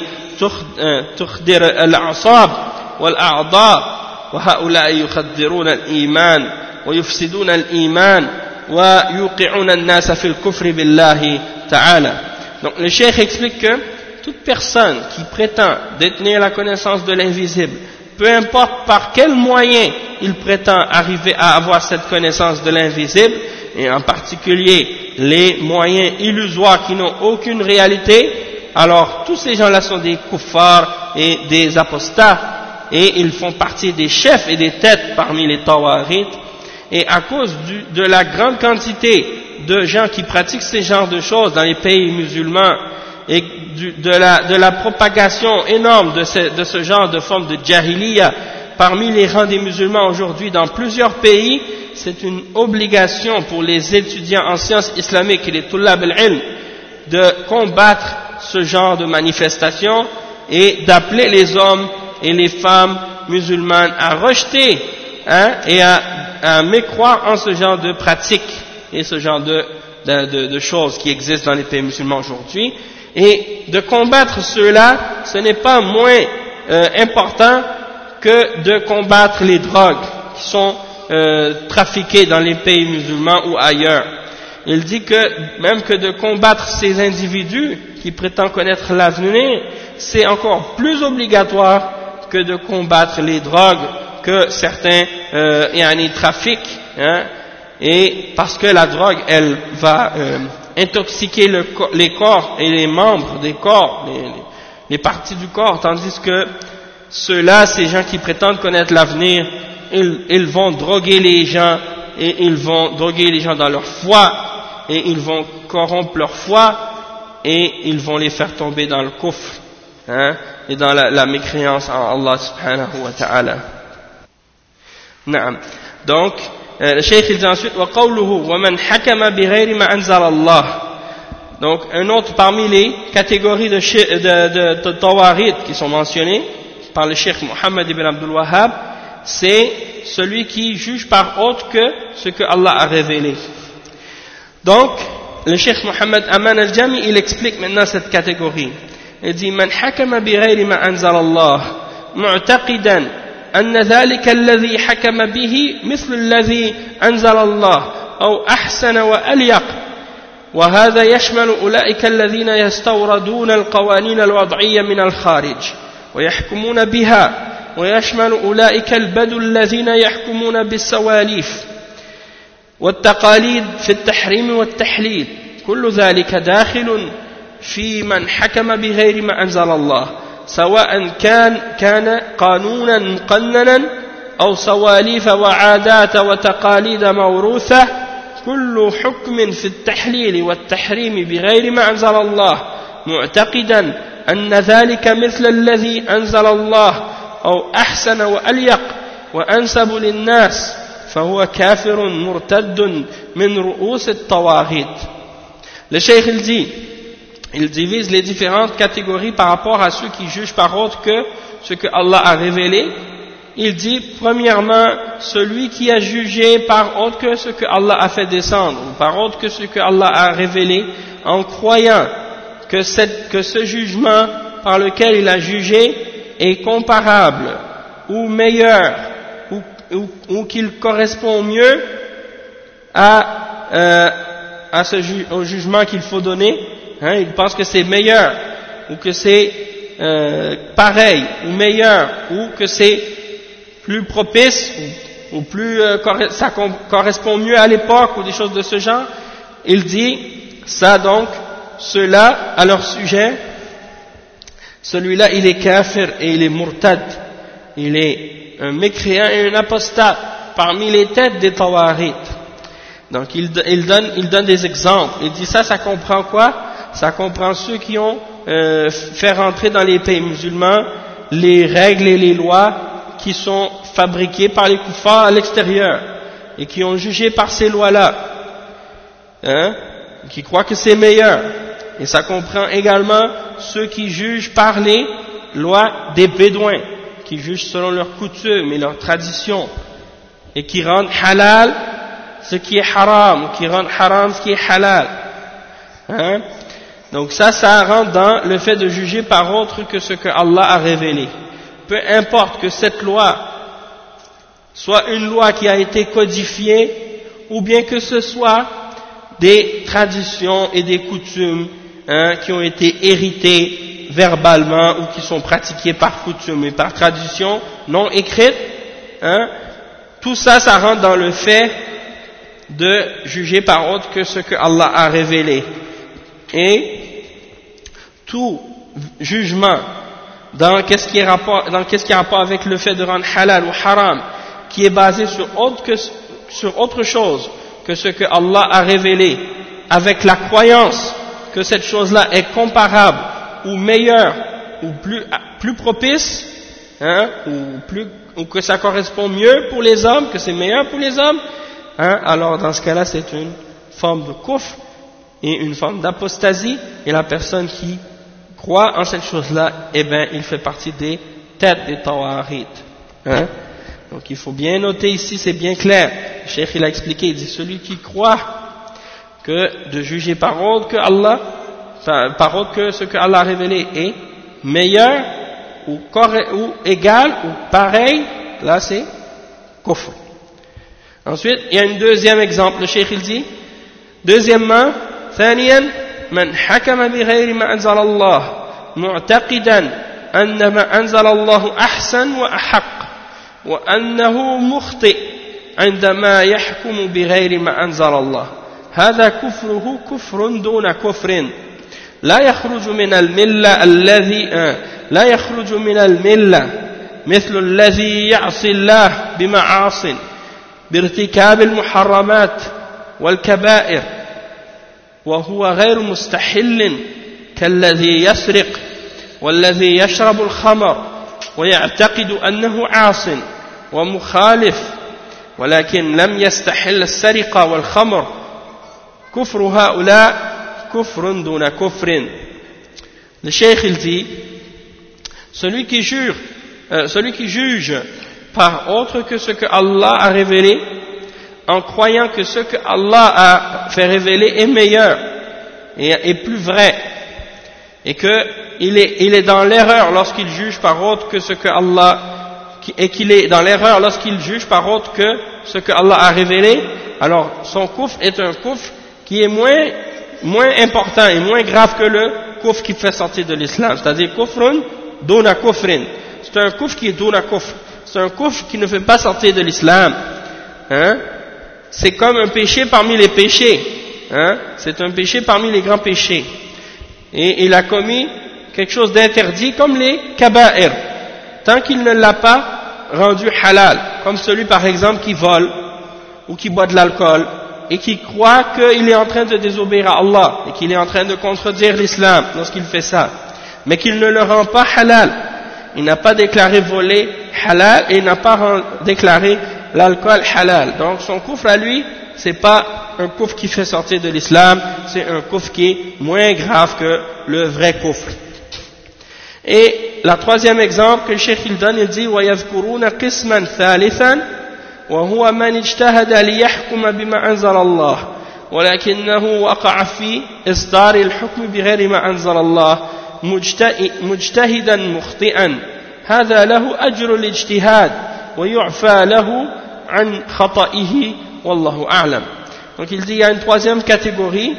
تخدر الأعصاب والأعضاء. وهؤلاء يخدرون الإيمان ويفسدون الإيمان ويوقعون الناس في الكفر بالله تعالى. Donc le cheikh explique que toute personne qui prétend détenir la connaissance de l'invisible, peu importe par quel moyen il prétend arriver à avoir cette connaissance de l'invisible, et en particulier les moyens illusoires qui n'ont aucune réalité, alors tous ces gens-là sont des kuffars et des apostats, et ils font partie des chefs et des têtes parmi les tawarit. Et à cause de la grande quantité de gens qui pratiquent ces genres de choses dans les pays musulmans, et de la propagation énorme de ce genre de forme de jahiliya parmi les rangs des musulmans aujourd'hui dans plusieurs pays, c'est une obligation pour les étudiants en sciences islamiques et les tullab al-ilm de combattre ce genre de manifestations et d'appeler les hommes et les femmes musulmanes à rejeter et à mécroire en ce genre de pratiques et ce genre de choses qui existent dans les pays musulmans aujourd'hui. Et de combattre ceux-là, ce n'est pas moins important que de combattre les drogues qui sont trafiquées dans les pays musulmans ou ailleurs. Il dit que même que de combattre ces individus qui prétendent connaître l'avenir, c'est encore plus obligatoire que de combattre les drogues que certains trafiquent, et parce que la drogue, elle va intoxiquer les corps et les membres des corps, les parties du corps, tandis que ceux-là, ces gens qui prétendent connaître l'avenir, ils vont droguer les gens, et ils vont droguer les gens dans leur foi, et ils vont corrompre leur foi, et ils vont les faire tomber dans le kufr, et dans la mécréance en Allah subhanahu wa ta'ala. Donc, le cheikh il dit ensuite وَقَوْلُهُ وَمَنْ حَكَمَ بِغَيْرِ مَا أَنزَلَ اللَّهِ. Donc un autre parmi les catégories de tawarit qui sont mentionnées par le cheikh Muhammad ibn Abdul Wahhab, c'est celui qui juge par autre que ce que Allah a révélé. Donc le cheikh Muhammad Aman al-Jami il explique maintenant cette catégorie. Il dit من حكم بغير ما أنزل الله معتقدا أن ذلك الذي حكم به مثل الذي أنزل الله أو أحسن وأليق وهذا يشمل أولئك الذين يستوردون القوانين الوضعية من الخارج ويحكمون بها ويشمل أولئك البدو الذين يحكمون بالسواليف والتقاليد في التحريم والتحليل كل ذلك داخل في من حكم بغير ما أنزل الله سواء كان قانونا مقننا أو سواليف وعادات وتقاليد موروثة كل حكم في التحليل والتحريم بغير ما أنزل الله معتقدا أن ذلك مثل الذي أنزل الله أو أحسن وأليق وأنسب للناس فهو كافر مرتد من رؤوس الطواغيت. Le cheikh il divise les différentes catégories par rapport à ceux qui jugent par autre que ce que Allah a révélé. Il dit premièrement celui qui a jugé par autre que ce que Allah a fait descendre ou par autre que ce que Allah a révélé en croyant que ce jugement par lequel il a jugé est comparable ou meilleur ou qu'il correspond mieux au jugement qu'il faut donner, hein, il pense que c'est meilleur ou que c'est pareil ou meilleur ou que c'est plus propice ou plus ça correspond mieux à l'époque ou des choses de ce genre. Il dit ça donc ceux-là à leur sujet, celui-là il est kafir et il est murtad, il est un mécréant et un apostat parmi les têtes des tawarit. Donc il donne des exemples. Il dit ça comprend quoi? Ça comprend ceux qui ont fait rentrer dans les pays musulmans les règles et les lois qui sont fabriquées par les kuffars à l'extérieur et qui ont jugé par ces lois-là, hein, qui croient que c'est meilleur. Et ça comprend également ceux qui jugent par les lois des bédouins, qui jugent selon leurs coutumes et leurs traditions et qui rendent halal ce qui est haram, ou qui rendent haram ce qui est halal, hein? Donc ça rentre dans le fait de juger par autre que ce que Allah a révélé. Peu importe que cette loi soit une loi qui a été codifiée ou bien que ce soit des traditions et des coutumes, hein, qui ont été héritées verbalement ou qui sont pratiquées par coutume et par tradition non écrite, hein, tout ça rentre dans le fait de juger par autre que ce que Allah a révélé. Et tout jugement dans qu'est-ce qui a rapport avec le fait de rendre halal ou haram, qui est basé sur autre chose que ce que Allah a révélé, avec la croyance que cette chose-là est comparable ou meilleure ou plus propice, hein, ou que ça correspond mieux pour les hommes, que c'est meilleur pour les hommes, hein, alors dans ce cas-là c'est une forme de kufr et une forme d'apostasie, et la personne qui croit en cette chose-là, eh bien il fait partie des têtes des tawarit, hein. Donc il faut bien noter ici, c'est bien clair. Le cheikh il a expliqué, il dit celui qui croit que de juger par autre que Allah, par autre que ce que Allah a révélé est meilleur ou égal ou pareil, là c'est kufr. Ensuite, il y a un deuxième exemple, le cheikh il dit, deuxièmement, ثانيا من حكم بغير ما أنزل الله معتقدا أن ما أنزل الله أحسن وأحق وأنه مخطئ عندما يحكم بغير ما أنزل الله هذا كفره كفر دون كفر لا يخرج من الملة مثل الذي يعصي الله بمعاصٍ بارتكاب المحرمات والكبائر وهو غير مستحل كالذي يسرق والذي يشرب الخمر ويعتقد أنه عاصٍ ومخالف ولكن لم يستحل السرقة والخمر كفر هؤلاء كفر دون كفر. Le cheikh il dit, celui qui juge par autre que ce que Allah a révélé, en croyant que ce que Allah a fait révéler est meilleur et plus vrai, et qu'il est dans l'erreur lorsqu'il juge par autre que ce que Allah et qu'il est dans l'erreur lorsqu'il juge par autre que ce que Allah a révélé, alors son kufr est un kufr qui est moins important et moins grave que le kufr qui fait sortir de l'islam, c'est-à-dire kufrun duna kufrin. C'est un kufr qui est duna kufr, c'est un kufr qui ne fait pas sortir de l'islam, hein? C'est comme un péché parmi les péchés, hein? C'est un péché parmi les grands péchés, et il a commis quelque chose d'interdit comme les kaba'ir, tant qu'il ne l'a pas rendu halal, comme celui par exemple qui vole ou qui boit de l'alcool et qui croit qu'il est en train de désobéir à Allah et qu'il est en train de contredire l'islam lorsqu'il fait ça, mais qu'il ne le rend pas halal. Il n'a pas déclaré voler halal et il n'a pas déclaré l'alcool halal. Donc son kufr à lui, c'est pas un kufr qui fait sortir de l'islam, c'est un kufr qui est moins grave que le vrai kufr. Et la troisième exemple que le Cheikh il donne, il dit وَيَذْكُرُونَ قِسْمًا ثَالِثًا وَهُوَ مَنْ اجْتَهَدَ لِيَحْكُمَ بِمَا أَنزَلَ اللَّهِ وَلَكِنَّهُ وَقَعَ فِي إصدار الحكم بغير ما أنزل الله مجتهدا مخطئا هذا له أجر الاجتهاد ويعفى له عن خطئه والله أعلم. Donc il dit il y a une troisième catégorie,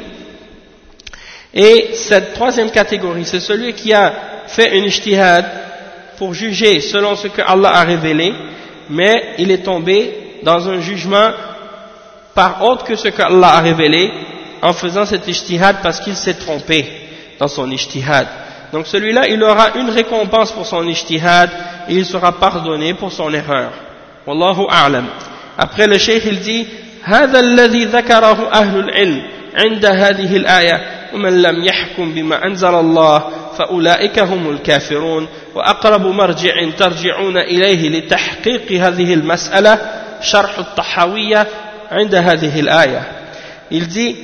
et cette troisième catégorie c'est celui qui a fait une ijtihad pour juger selon ce que Allah a révélé, mais il est tombé dans un jugement par autre que ce que Allah a révélé en faisant cet ijtihad parce qu'il s'est trompé dans son ijtihad. Donc celui-là, il aura une récompense pour son ijtihad et il sera pardonné pour son erreur. Wallahu a'lam. Après le cheikh il dit هذا الذي ذكره أهل العلم عند هذه الآية ومن لم يحكم بما أنزل الله فأولئك هم الكافرون وأقرب مرجع ترجعون إليه لتحقيق هذه المسألة شرح الطحاوية عند هذه الآية. Il dit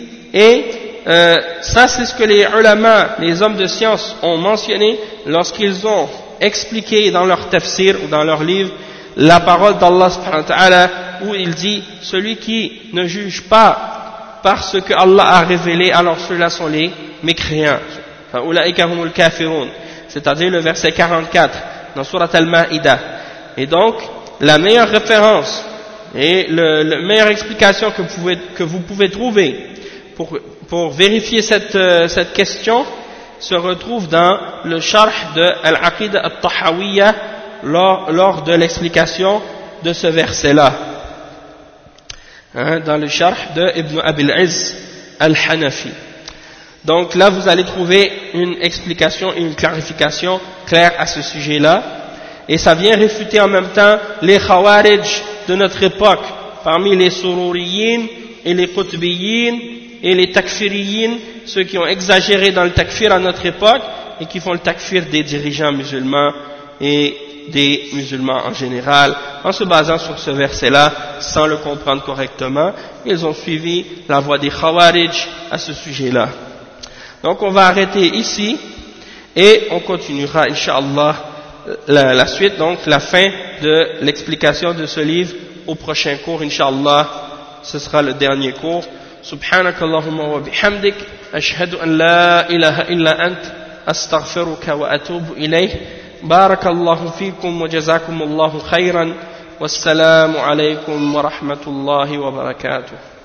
ça c'est ce que les ulama, les hommes de science ont mentionné lorsqu'ils ont expliqué dans leur tafsir ou dans leur livre la parole d'Allah subhanahu wa ta'ala, où il dit celui qui ne juge pas par ce que Allah a révélé, alors ceux-là sont les mécréants, c'est-à-dire le verset 44 dans Surat Al-Ma'idah. Et donc la meilleure référence et la meilleure explication que vous pouvez trouver pour vérifier cette question se retrouve dans le sharh de Al-Aqidah Al-Tahawiyya lors de l'explication de ce verset-là, dans le sharh de Ibn Abil Izz Al-Hanafi. Donc là vous allez trouver une explication et une clarification claire à ce sujet-là, et ça vient réfuter en même temps les Khawarij de notre époque, parmi les Sururiyin et les Qutbiyin et les Takfiriyin, ceux qui ont exagéré dans le takfir à notre époque et qui font le takfir des dirigeants musulmans et des musulmans en général, en se basant sur ce verset-là, sans le comprendre correctement. Ils ont suivi la voie des Khawarij à ce sujet-là. Donc on va arrêter ici et on continuera, Inch'Allah, la suite, donc la fin de l'explication de ce livre au prochain cours, Inch'Allah. Ce sera le dernier cours. سبحانك اللهم وبحمدك أشهد أن لا إله إلا أنت أستغفرك وأتوب إليه بارك الله فيكم وجزاكم الله خيرا والسلام عليكم ورحمة الله وبركاته.